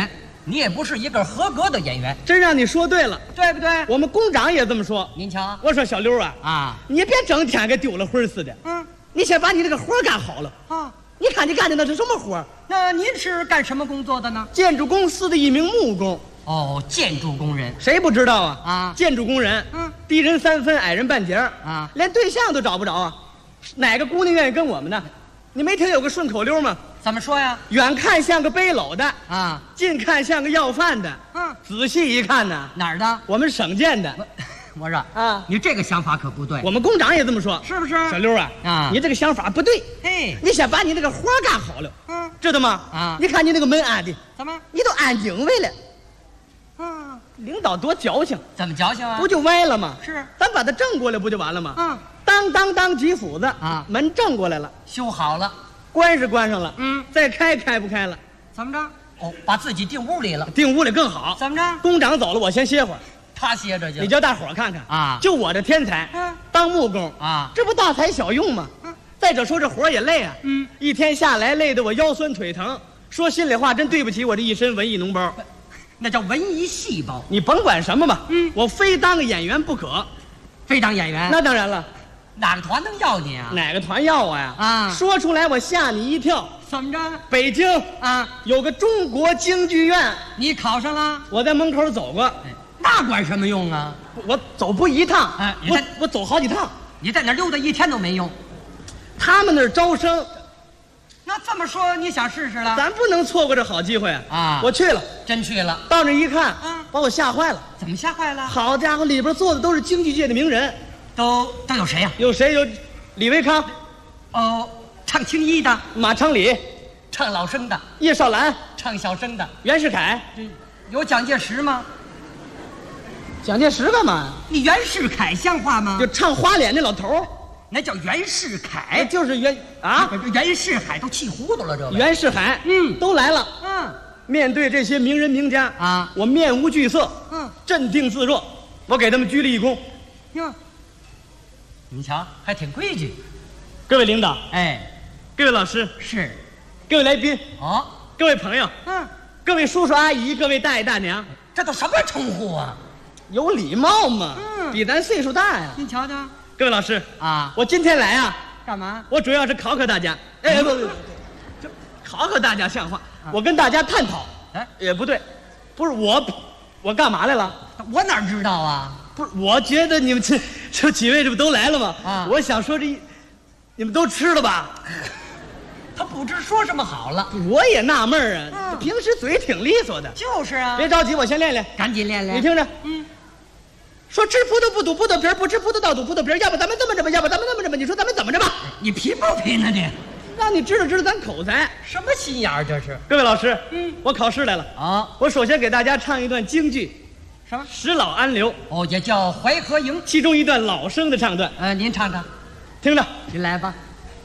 你也不是一个合格的演员。 真让你说对了， 对不对？ 我们工长也这么说。 您瞧， 我说小刘啊， 你别整天跟丢了魂似的。你先把你这个活干好了啊！ 你看你干的那是什么活？ 那您是干什么工作的呢？ 建筑公司的一名木工。 哦，建筑工人， 谁不知道啊？ 啊， 建筑工人，低人3分，矮人半截啊， 连对象都找不着啊！哪个姑娘愿意跟我们呢？你没听有个顺口溜吗？ 怎么说呀？ 远看像个背篓的啊， 近看像个要饭的。仔细一看呢， 哪儿的？ 我们省建的。 我说啊，你这个想法可不对。 我们工长也这么说， 是不是？ 小刘啊，你这个想法不对。 嘿， 你先把你这个活干好了，知道吗？ 啊， 你看你那个门安的， 怎么？ 你都安经纬了。领导多矫情， 怎么矫情啊？ 不就歪了吗？ 是， 咱把它正过来不就完了吗？当几斧子啊， 门正过来了， 修好了， 关是关上了，再开不开了？ 怎么着？哦，把自己订屋里了， 订屋里更好。 怎么着？ 工长走了，我先歇会儿。 他歇着去。 你叫大伙儿看看啊， 就我这天才，当木工啊， 这不大材小用吗？再者说这活也累啊，一天下来累得我腰酸腿疼。说心里话，真对不起我这一身文艺脓包。 那叫文艺细胞。 你甭管什么吧，我非当个演员不可。 非当演员？ 那当然了。 哪个团能要你啊？ 哪个团要我呀？ 啊， 说出来我吓你一跳。 怎么着？ 北京啊有个中国京剧院， 你考上了？ 我在门口走过。 那管什么用啊？ 我走不一趟，我走好几趟。 你在那溜达一天都没用。 他们那儿招生。 那这么说，你想试试了？ 咱不能错过这好机会啊！我去了， 真去了。 到那一看，把我吓坏了。 怎么吓坏了？ 好家伙，里边坐的都是京剧界的名人， 都有谁呀？ 有谁？有李维康， 哦，唱青衣的； 马昌礼， 唱老生的； 叶绍兰， 唱小生的； 袁世凯， 有蒋介石吗？ 蒋介石干嘛呀？ 你袁世凯像话吗？ 就唱花脸那老头儿。 那叫袁世凯， 就是袁世凯都气糊涂了，这袁世凯，都来了，面对这些名人名家啊， 我面无惧色，镇定自若，我给他们鞠了一躬。 哟，你瞧，还挺规矩。 各位领导， 哎， 各位老师， 是， 各位来宾， 哦， 各位朋友，各位叔叔阿姨，各位大爷大娘， 这都什么称呼啊？ 有礼貌嘛，比咱岁数大呀。 您瞧瞧。 各位老师啊， 我今天来啊， 干嘛？ 我主要是考大家。哎，不，考大家像话。我跟大家探讨。 哎， 也不对，不是我干嘛来了？ 我哪知道啊？ 不是，我觉得你们这几位这不都来了吗？ 啊， 我想说你们都吃了吧？ 他不知说什么好了。 我也纳闷啊，平时嘴挺利索的。 就是啊。 别着急，我先练练。 赶紧练练。 你听着，说吃葡萄不吐葡萄皮，不吃葡萄倒吐葡萄皮，要不咱们这么着吧，要不咱们那么着吧？你说咱们怎么着吧？ 你贫不贫呢你？ 让你知道咱口才。 什么心眼儿这是？ 各位老师，我考试来了啊！ 我首先给大家唱一段京剧， 什么？ 使老安流。 哦，也叫淮河营， 其中一段老生的唱段。 您唱唱， 听着， 您来吧。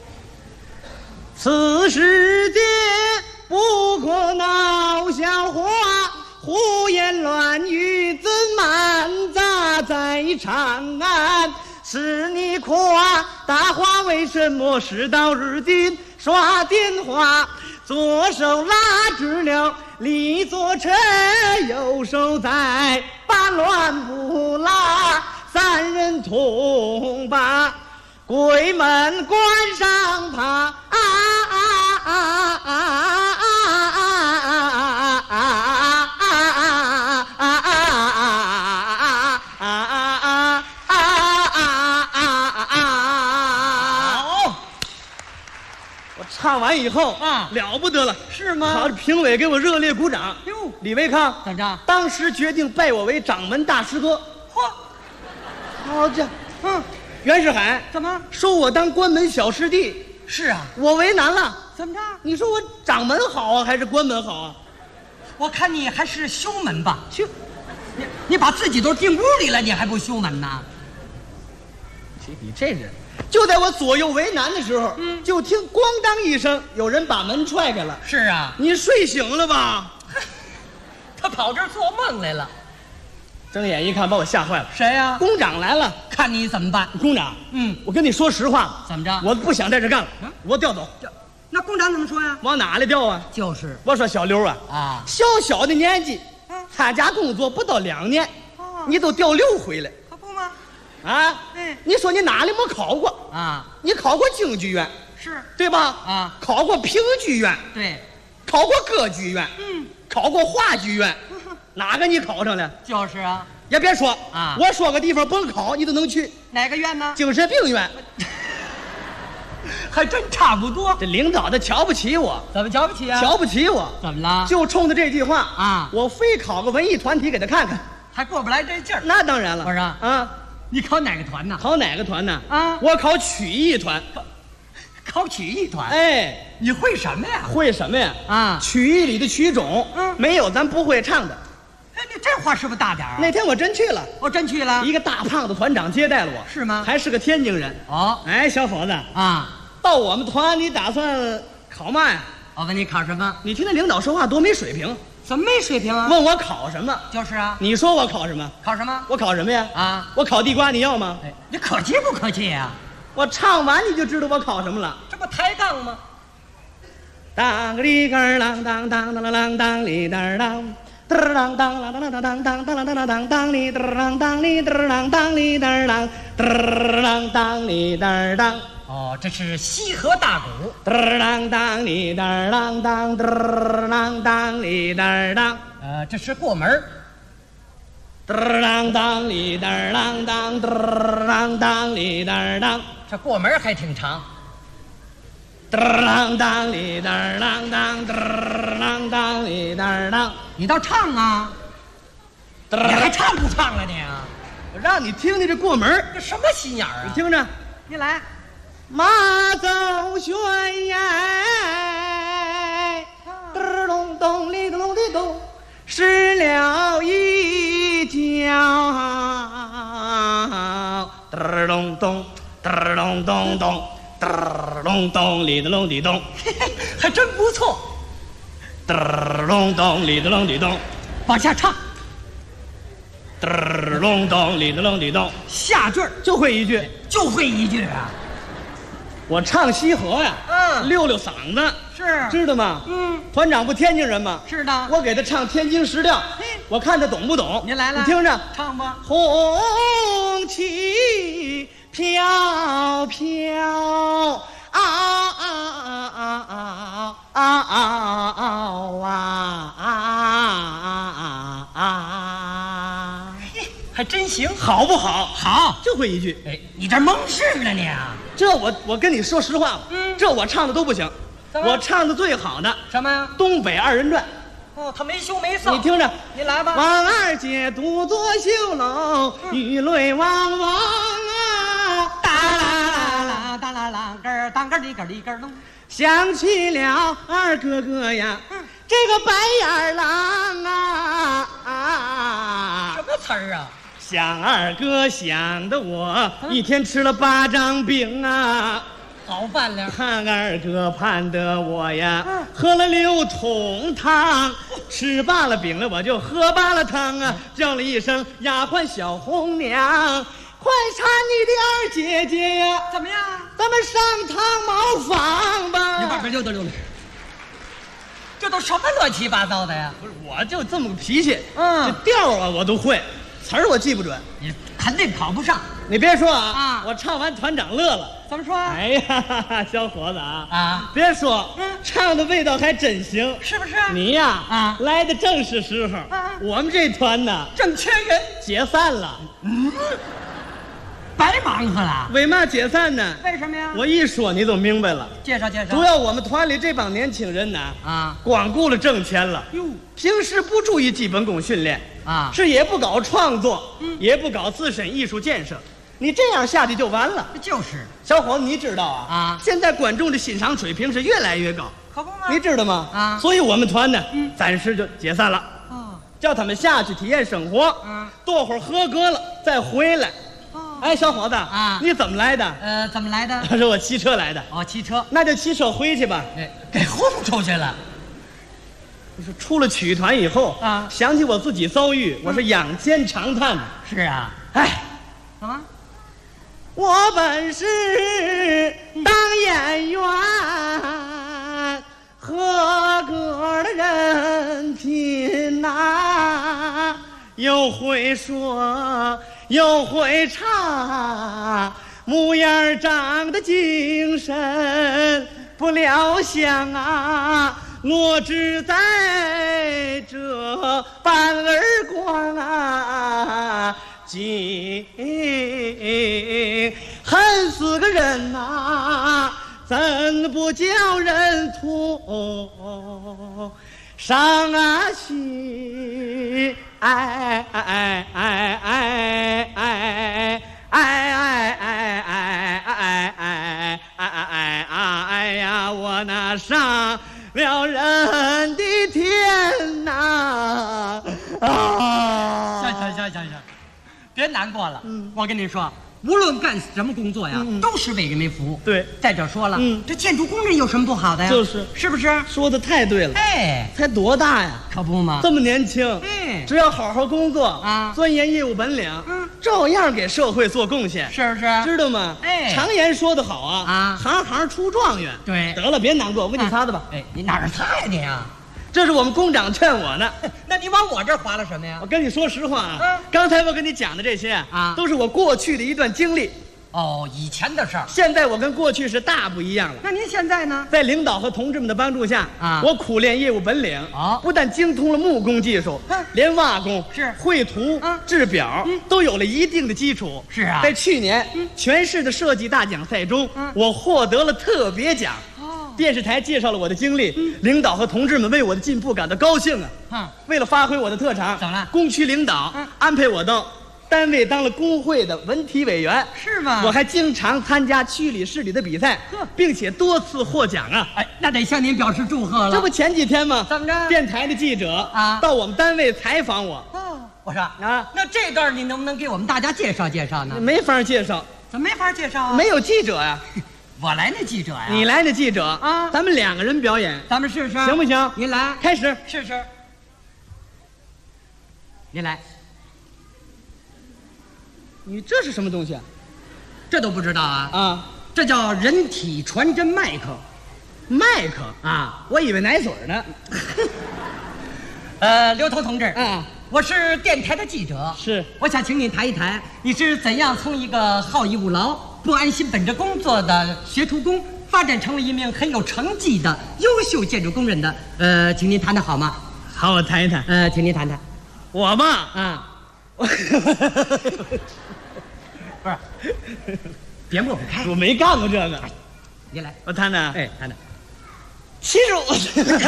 此世间不可闹笑话，胡言乱语怎满杂在长安？是你夸大话，为什么事到如今耍电话？左手拉直了李左车，右手在把乱不拉，三人同把鬼门关上爬。唱完以后啊，了不得了， 是吗？ 好，评委给我热烈鼓掌。 哟， 李维康怎么着？ 当时决定拜我为掌门大师哥。 嚯， 好家伙，袁世海怎么收我当关门小师弟？ 是啊， 我为难了。 怎么着？ 你说我掌门好啊，还是关门好啊？ 我看你还是修门吧。修，你把自己都进屋里了，你还不修门呢？ 你这人。就在我左右为难的时候，就听咣当一声，有人把门踹开了。 是啊， 你睡醒了吧？ 他跑这儿做梦来了。 睁眼一看，把我吓坏了。 谁呀？ 工长来了， 看你怎么办？ 工长，我跟你说实话， 怎么着？ 我不想在这干了，我调走。 那工长怎么说呀？ 往哪里调啊？ 就是我说小刘啊，小小的年纪，参加工作不到2年，你都调6回了， 可不吗？ 啊，你说你哪里没考过啊？ 你考过京剧院， 是对吧？ 啊， 考过评剧院， 对， 考过歌剧院，考过话剧院，哪个你考上了？ 就是啊。 也别说啊， 我说个地方甭考你都能去。 哪个院呢？ 精神病院。 还真差不多。 这领导他瞧不起我。 怎么瞧不起啊？ 瞧不起我。 怎么了？ 就冲着这句话啊， 我非考个文艺团体给他看看。 还过不来这劲儿。 那当然了。 我说啊，你考哪个团呢？ 考哪个团呢？ 啊， 我考曲艺团。 考曲艺团？ 哎， 你会什么呀？ 会什么呀？ 啊， 曲艺里的曲种，没有咱不会唱的。 哎，你这话是不是大点儿啊？ 那天我真去了， 我真去了。 一个大胖子团长接待了我， 是吗？ 还是个天津人。 哦， 哎，小伙子啊， 到我们团你打算考嘛呀？ 我问你考什么？ 你听那领导说话多没水平。 怎么没水平啊？ 问我考什么？ 就是啊。 你说我考什么？ 考什么？ 我考什么呀？ 啊， 我考地瓜，你要吗？ 哎，你可气不可气呀？ 我唱完你就知道我考什么了。 这不抬杠吗？ 当个里个啷当当当啷当里当当。当当当啷当当当当当当当当里当当里当当里当当当当里当当。 哦，这是西河大鼓。 当当里当当当当当里当当。 这是过门。 当当里当当当当里当当。 这过门还挺长。 当当里当当当当里当当。 你倒唱啊！你还唱不唱了你啊？ 我让你听听这过门， 这什么心眼儿啊？ 你听着， 你来。 马走悬崖，嘚咚咚哩咚哩咚，失了一跤，嘚咚咚，嘚咚咚咚，嘚咚咚哩咚哩咚， 还真不错。 嘚咚咚哩咚哩咚， 往下唱。 嘚咚咚哩咚哩咚， 下句就会一句， 就会一句啊。 我唱西河呀，溜溜嗓子， 是知道吗？团长不天津人吗？ 是的， 我给他唱天津时调，我看他懂不懂。 您来了， 你听着， 唱吧。 红旗飘飘啊还真行， 好不好？ 好， 就会一句。 哎，你这蒙事呢你啊？ 这我跟你说实话，这我唱的都不行。我唱的最好的什么呀？ 东北2人转。 哦，他没羞没臊。 你听着， 你来吧。 王二姐独坐绣楼，雨泪汪汪啊！ 哒啦啦哒啦啦个当个里个里个隆。 想起了二哥哥呀，这个白眼狼啊！ 什么词儿啊？ 想二哥想的我一天吃了8张饼啊！ 好饭量。 盼二哥盼得我呀，喝了6桶汤，吃罢了饼了我就喝罢了汤啊！叫了一声丫鬟小红娘，快搀你的二姐姐呀！ 怎么样？ 咱们上趟茅房吧！ 你外边溜达溜达。这都什么乱七八糟的呀？ 不是，我就这么个脾气。这调啊我都会，词儿我记不准。 你肯定考不上。 你别说啊，我唱完团长乐了。 怎么说？ 哎呀，小伙子啊， 别说，唱的味道还真行， 是不是？ 你呀，来的正是时候。我们这团呢， 正缺人， 解散了。 白忙活了。 为嘛解散呢？ 为什么呀？ 我一说你都明白了。 介绍介绍。 主要我们团里这帮年轻人呢，光顾了挣钱了，平时不注意基本功训练啊， 是也不搞创作，也不搞自身艺术建设。你这样下去就完了。 就是小伙子，你知道啊？现在观众的欣赏水平是越来越高， 可不吗？ 你知道吗？啊，所以我们团呢，暂时就解散了。 哦， 叫他们下去体验生活，多会儿合格了再回来。哎，小伙子啊，你怎么来的？ 怎么来的？ 他说我骑车来的。 哦，骑车， 那就骑车回去吧。 给轰出去了。 你说出了曲艺团以后啊，想起我自己遭遇，我是仰天长叹。 是啊， 哎， 怎么？ 我本是当演员， 合格的人品呐，又会说又会唱，模样长得精神不料想啊，我只在这半耳光啊，竟恨死个人呐，怎不叫人痛伤啊心？哎哎哎哎哎哎哎呀！我那上了人的天哪！ 行，别难过了。我跟你说，无论干什么工作呀，都是为人民服务。 对， 再者说了，这建筑工人有什么不好的呀？是不是？ 说的太对了。 哎， 才多大呀？ 可不嘛， 这么年轻。 哎， 只要好好工作啊， 钻研业务本领，照样给社会做贡献， 是不是？ 知道吗？ 哎， 常言说得好啊，行行出状元。 对， 得了，别难过，我给你擦擦吧。 哎，你哪儿擦呀你啊？ 这是我们工长劝我呢。 那你往我这儿划了什么呀？ 我跟你说实话啊，刚才我跟你讲的这些啊，都是我过去的一段经历。 哦，以前的事儿。 现在我跟过去是大不一样了。 那您现在呢？ 在领导和同志们的帮助下啊，我苦练业务本领啊，不但精通了木工技术，连瓦工、绘图、制表都有了一定的基础。 是啊， 在去年全市的设计大奖赛中，我获得了特别奖。电视台介绍了我的经历，领导和同志们为我的进步感到高兴啊！为了发挥我的特长， 怎么了？ 工区领导安排我到单位当了工会的文体委员， 是吗？ 我还经常参加区里市里的比赛，并且多次获奖啊！ 哎，那得向您表示祝贺了。 这不前几天吗？ 怎么着？ 电台的记者啊到我们单位采访我。 我说啊，那这段你能不能给我们大家介绍介绍呢？ 没法介绍。 怎么没法介绍啊？ 没有记者呀。 我来那记者呀， 你来那记者啊，咱们两个人表演， 咱们试试行不行？ 您来， 开始试试。您来， 你这是什么东西啊？ 这都不知道啊？ 啊， 这叫人体传真麦克。 麦克啊，我以为奶嘴呢。 刘头同志啊， 我是电台的记者， 是， 我想请你谈一谈，你是怎样从一个好逸恶劳、不安心本着工作的学徒工，发展成为一名很有成绩的优秀建筑工人的？请您谈谈好吗？ 好，我谈一谈。 请您谈谈。 我嘛啊，不是，别抹不开， 我没干过这个。 您来， 我谈谈。 哎，谈谈。 其实我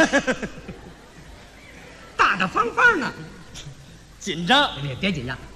大大方方的， 紧张， 别紧张。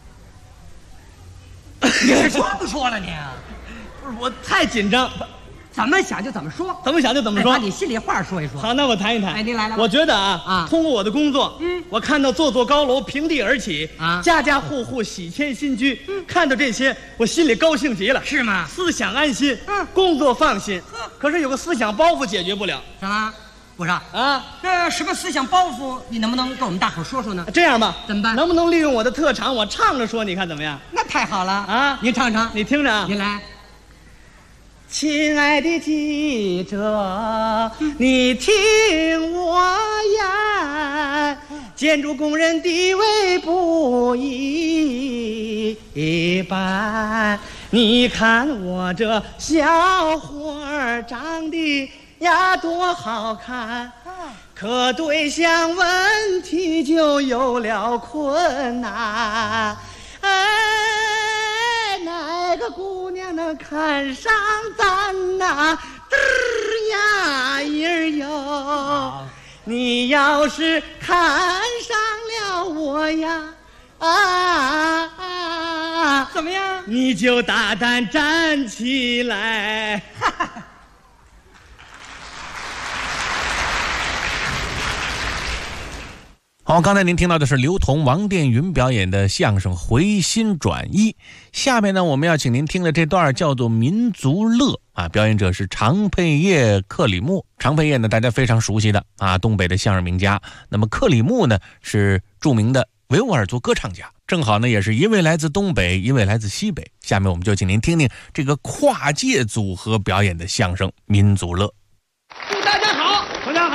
你是说不说了你？ 不是我太紧张， 怎么想就怎么说， 怎么想就怎么说， 把你心里话说一说。 好，那我谈一谈。 哎，您来了。 我觉得啊，通过我的工作，我看到座座高楼平地而起，家家户户喜迁新居，看到这些，我心里高兴极了， 是吗？ 思想安心，工作放心。可是有个思想包袱解决不了， 什么？不是啊，这什么思想包袱，你能不能跟我们大伙说说呢？ 这样吧， 怎么办？ 能不能利用我的特长，我唱着说，你看怎么样？ 那太好了啊！ 您唱唱， 你听着啊， 您来。 亲爱的记者，你听我言，建筑工人地位不一般。你看我这小伙儿长得呀多好看，可对象问题就有了困难。哎，哪个姑娘能看上咱呐？嘚儿呀咿儿哟，你要是看上了我呀， 怎么样？ 你就大胆站起来。 好，刚才您听到的是刘同、王殿云表演的相声《回心转意》。下面呢，我们要请您听的这段叫做《民族乐》啊，表演者是常佩业、克里木。常佩业呢，大家非常熟悉的啊，东北的相声名家。那么克里木呢，是著名的维吾尔族歌唱家。正好呢，也是一位来自东北，一位来自西北。下面我们就请您听听这个跨界组合表演的相声《民族乐》。 大家好，大家好。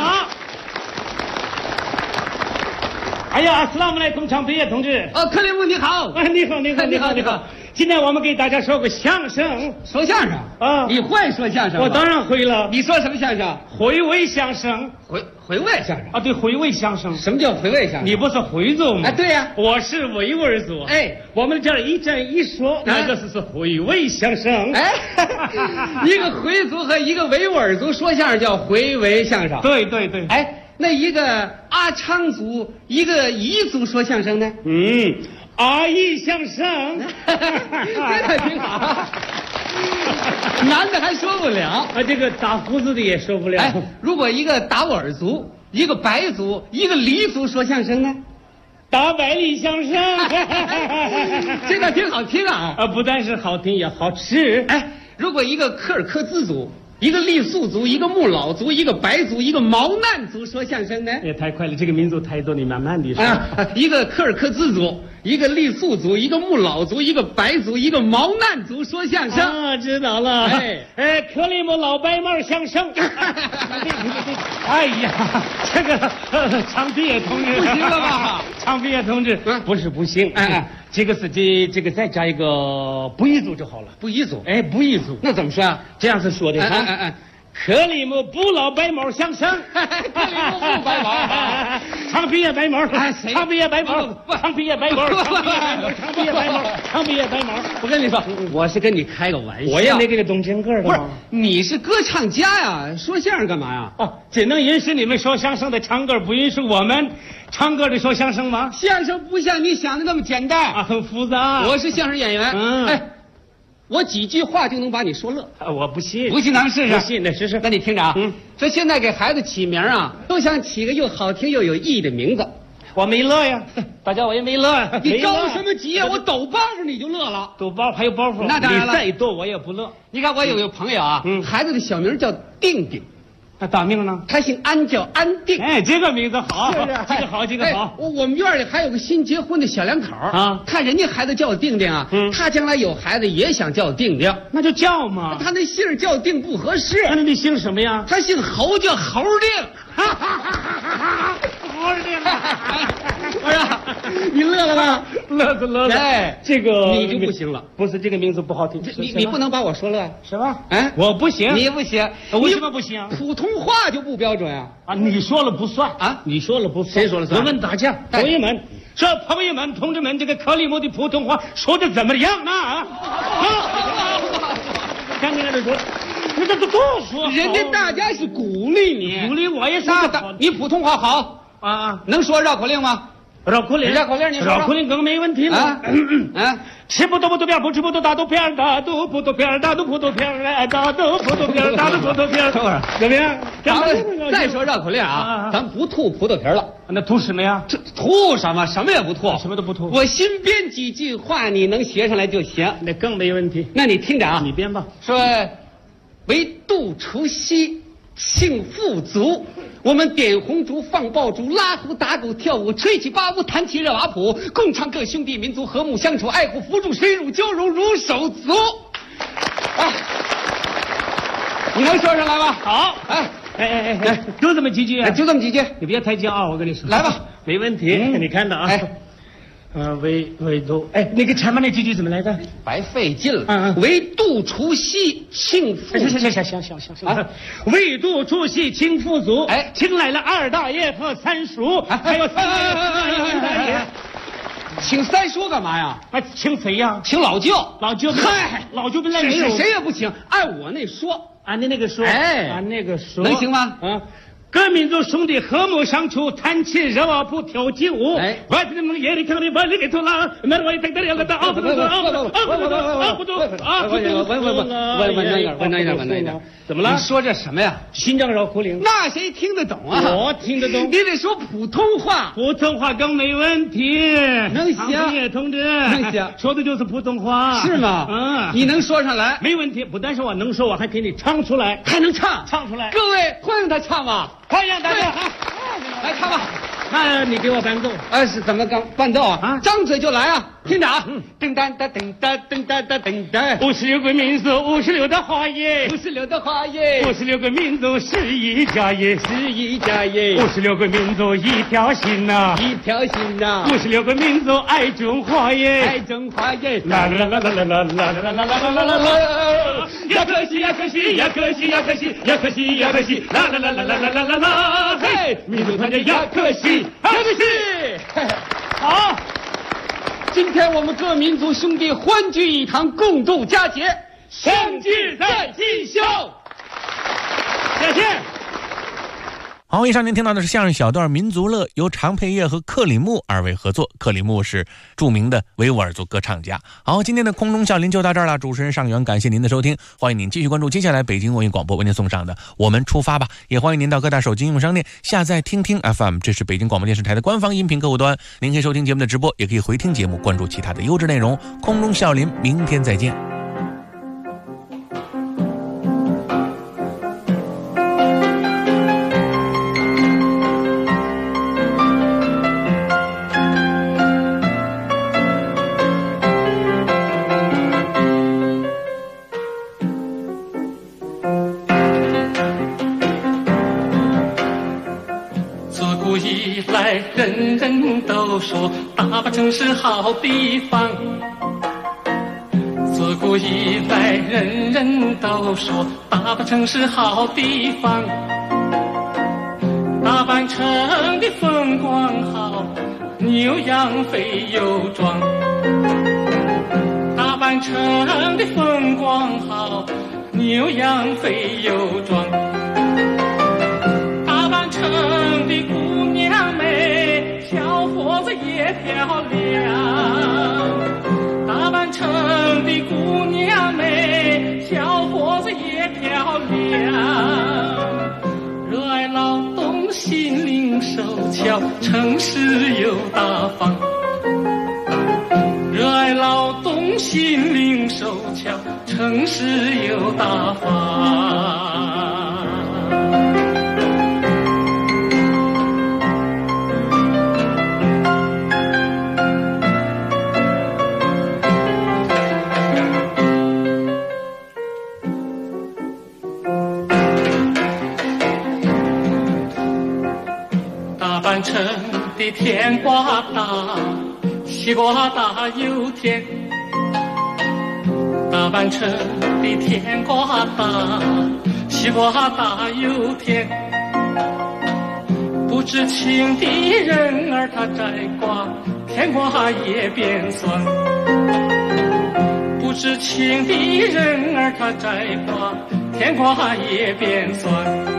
哎呀，阿斯拉姆莱孔昌毕业同志。 克里姆你好。 你好，你好，你好，你好。今天我们给大家说个相声。 说相声啊？ 你会说相声吗？ 我当然会了。 你说什么相声？ 回味相声。 回味相声啊？对，回味相声。 什么叫回味相声？ 你不是回族吗？ 啊，对呀， 我是维吾尔族。 哎， 我们这儿一站一说，那就是回味相声。 哎，一个回族和一个维吾尔族说相声叫回味相声。 对对对。 哎，那一个阿昌族，一个彝族说相声呢？ 阿姨相声， 这个挺好。男的还说不了， 这个打胡子的也说不了。 哎，如果一个达斡尔族、一个白族、一个黎族说相声呢？ 打百里相声， 这个挺好听啊！ 不但是好听，也好吃。 哎，如果一个柯尔克孜族、一个傈僳族、一个木老族、一个白族、一个毛难族说相声呢？ 也太快了，这个民族太多，你慢慢的说。 一个柯尔克孜族、一个傈僳族、一个木老族、一个白族、一个毛难族说相声。 啊，知道了。哎，克里姆老白毛相声。哎呀，这个昌毕业同志不行了吧？ 昌毕业同志，不是不行。这个是这个再加一个不彝族就好了。 不彝族， 哎，不彝族， 那怎么说啊？ 这样是说的。克里姆不老白毛相声， 克里姆不白毛， 长毕业白毛，长毕业白毛，长毕业白毛，长毕业白毛，长毕业白毛。 我跟你说，我是跟你开个玩笑。 我也没给你动真个的。 不是，你是歌唱家呀，说相声干嘛呀？ 哦，只能允许你们说相声的唱歌，不允许我们唱歌的说相声吗？ 相声不像你想的那么简单啊，很复杂。 我是相声演员，哎。我几句话就能把你说乐， 我不信， 不信咱们试试。 不信，那试试。 那你听着啊，说现在给孩子起名啊，都想起个又好听又有意义的名字。 我没乐呀，大家我也没乐。 你着什么急呀？我抖包袱你就乐了， 抖包还有包袱。 那当然了， 你再抖我也不乐。 你看我有个朋友啊，孩子的小名叫定定。 他打命呢？ 他姓安，叫安定。 哎，这个名字好，这个好，这个好。 我们院里还有个新结婚的小两口啊，看人家孩子叫定定啊，他将来有孩子也想叫定定， 那就叫嘛。 他那姓叫定不合适， 那你姓什么呀？ 他姓侯，叫侯定。 侯定， 哎呀，你乐了吧？ 乐子乐子。 哎， 这个你就不行了。 不是这个名字不好听， 你不能把我说乐。 什么？ 哎， 我不行， 你不行， 为什么不行？ 普通话就不标准啊！ 啊，你说了不算啊， 你说了不算。 谁说了算？ 我问大家，朋友们，说朋友们、同志们，这个克里姆的普通话说的怎么样呢？赶紧来这说。你这多说， 人家大家是鼓励你， 鼓励我也是。 你普通话好啊， 能说绕口令吗？ 绕口令， 绕口令，你说。 绕口令更没问题了。吃不多不多片，不吃不多大肚片，大肚葡萄片，大肚葡萄片，大肚葡萄片，大肚葡萄片。等会儿，怎么样？ 咱们再说绕口令啊，咱不吐葡萄皮了。 那吐什么呀？ 吐什么？什么也不吐， 什么都不吐。 我新编几句话，你能学上来就行。 那更没问题。 那你听着啊， 你编吧。 说，唯独除夕庆富足，我们点红烛放爆竹，拉胡打鼓跳舞，吹起八五弹起热瓦普，共唱各兄弟民族和睦相处，爱护扶助水乳交融如手足。啊，你能说上来吗？ 好，哎，就这么几句啊？ 就这么几句， 你别太骄傲，我跟你说。 来吧， 没问题。你看着啊。唯独，哎，那个前面那几句怎么来的？ 白费劲了。唯独除夕庆富。 行。唯独除夕庆富足。哎，请来了二大爷和三叔，还有三大爷。 请三叔干嘛呀？ 啊，请谁呀？ 请老舅。 老舅， 嗨， 老舅本来没有， 谁也不请，按我那说， 按你那个说，按那个说， 能行吗？ 啊。各民族兄弟和睦相处，弹起热瓦普跳起舞。外头们夜里看的把里给头拉，那我等等两个大阿不问怎么了？你说这什么呀？ 新疆绕口令， 那谁听得懂啊？ 我听得懂。 你得说普通话， 普通话更没问题。 能行， 叶同志， 能行， 说的就是普通话， 是吗？你能说上来， 没问题。不但是我能说，我还给你唱出来， 还能唱出来。 各位，欢迎他唱吧。 欢迎大家， 来唱吧。 那你给我伴奏。是怎么伴奏啊？张嘴就来啊！听着啊！噔噔噔噔噔噔噔噔噔噔，56个民族，56的花叶，56的花叶，56个民族是一家耶，是一家耶，56个民族一条心呐，一条心呐，56个民族爱中华耶，爱中华耶，啦啦啦啦啦啦啦啦啦啦啦啦啦，呀可惜呀可惜呀可惜呀可惜呀可惜呀可惜，啦啦啦啦啦啦啦啦啦，嘿，民族团结呀可惜呀可惜，好。今天我们各民族兄弟欢聚一堂，共度佳节，相聚在今宵。谢谢。 好，以上您听到的是相声小段《民族乐》，由常佩业和克里木二位合作。克里木是著名的维吾尔族歌唱家。好，今天的空中笑林就到这儿了。主持人尚元，感谢您的收听，欢迎您继续关注接下来北京文艺广播为您送上的《我们出发吧》，也欢迎您到各大手机应用商店下载听听 FM， 这是北京广播电视台的官方音频客户端。您可以收听节目的直播，也可以回听节目，关注其他的优质内容。空中笑林，明天再见。 人人都说大把城市好地方，自古以来人人都说大把城市好地方，大半城的风光好，牛羊肥又壮，大半城的风光好，牛羊肥又壮，大半城的姑娘美，小伙子也漂亮，大半城的姑娘美，小伙子也漂亮，热爱劳动心灵手巧，诚实又大方，热爱劳动心灵手巧，诚实又大方。大半城的甜瓜大，西瓜大又甜，大半城的甜瓜大，西瓜大又甜，不知情的人儿他摘瓜，甜瓜也变酸，不知情的人儿他摘瓜，甜瓜也变酸，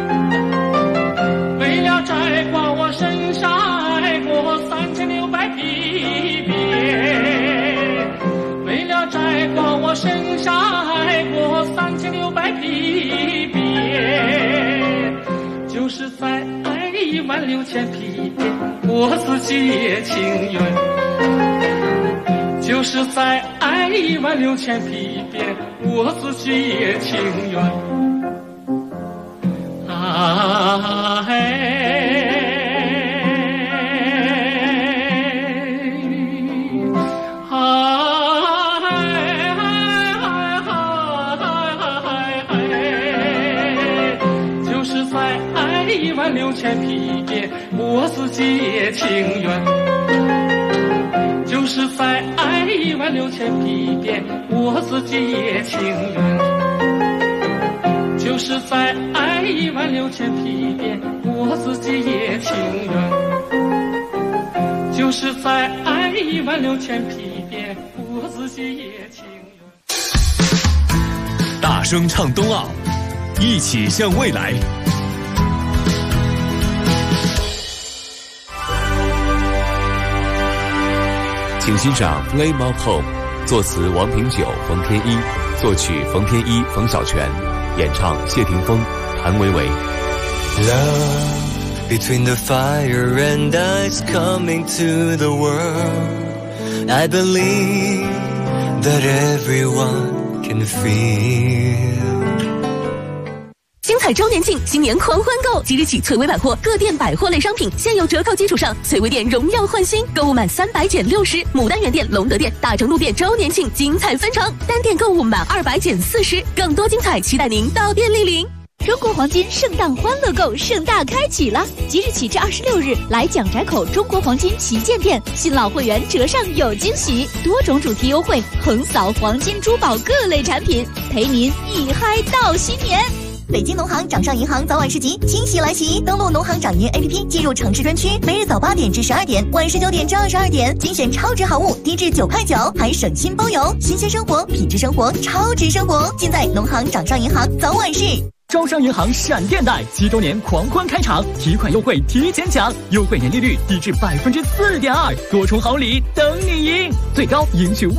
为了摘瓜我身上挨过3600皮鞭，为了摘瓜我身上挨过3600皮鞭，就是再挨16000皮鞭我自己也情愿，就是再挨16000皮鞭我自己也情愿。啊嘿，啊嘿，就是再挨16000皮鞭我自己也情愿，就是再挨16000皮鞭我自己也情愿，就是再挨16000皮鞭我自己也情愿，就是再挨16000皮鞭我自己也情愿。 大声唱冬奥，一起向未来。请欣赏《Flame of Home》，作词王平久、冯天一，作曲冯天一、冯小泉，演唱谢霆锋、谭维维。 Love between the fire and ice coming to the world. I believe that everyone can feel. 精彩周年庆，新年狂欢购！即日起，翠微百货各店百货类商品现有折扣基础上，翠微店荣耀焕新，购物满300减60。牡丹园店、隆德店、大成路店周年庆精彩纷呈，单店购物满200减40，更多精彩期待您到店莅临。 中国黄金圣诞欢乐购盛大开启了，即日起至26日，来蒋宅口中国黄金旗舰店，新老会员折上有惊喜，多种主题优惠，横扫黄金珠宝各类产品，陪您一嗨到新年。 北京农行掌上银行早晚市集惊喜来袭，登录农行掌银 APP 进入城市专区，每日早8点至12点，晚19点至22点，精选超值好物，低至9块9，还省心包邮，新鲜生活，品质生活，超值生活，尽在农行掌上银行早晚市。 招商银行闪电贷7周年狂欢开场，提款优惠提前抢，优惠年利率低至4.2%，多重好礼等你赢，最高赢取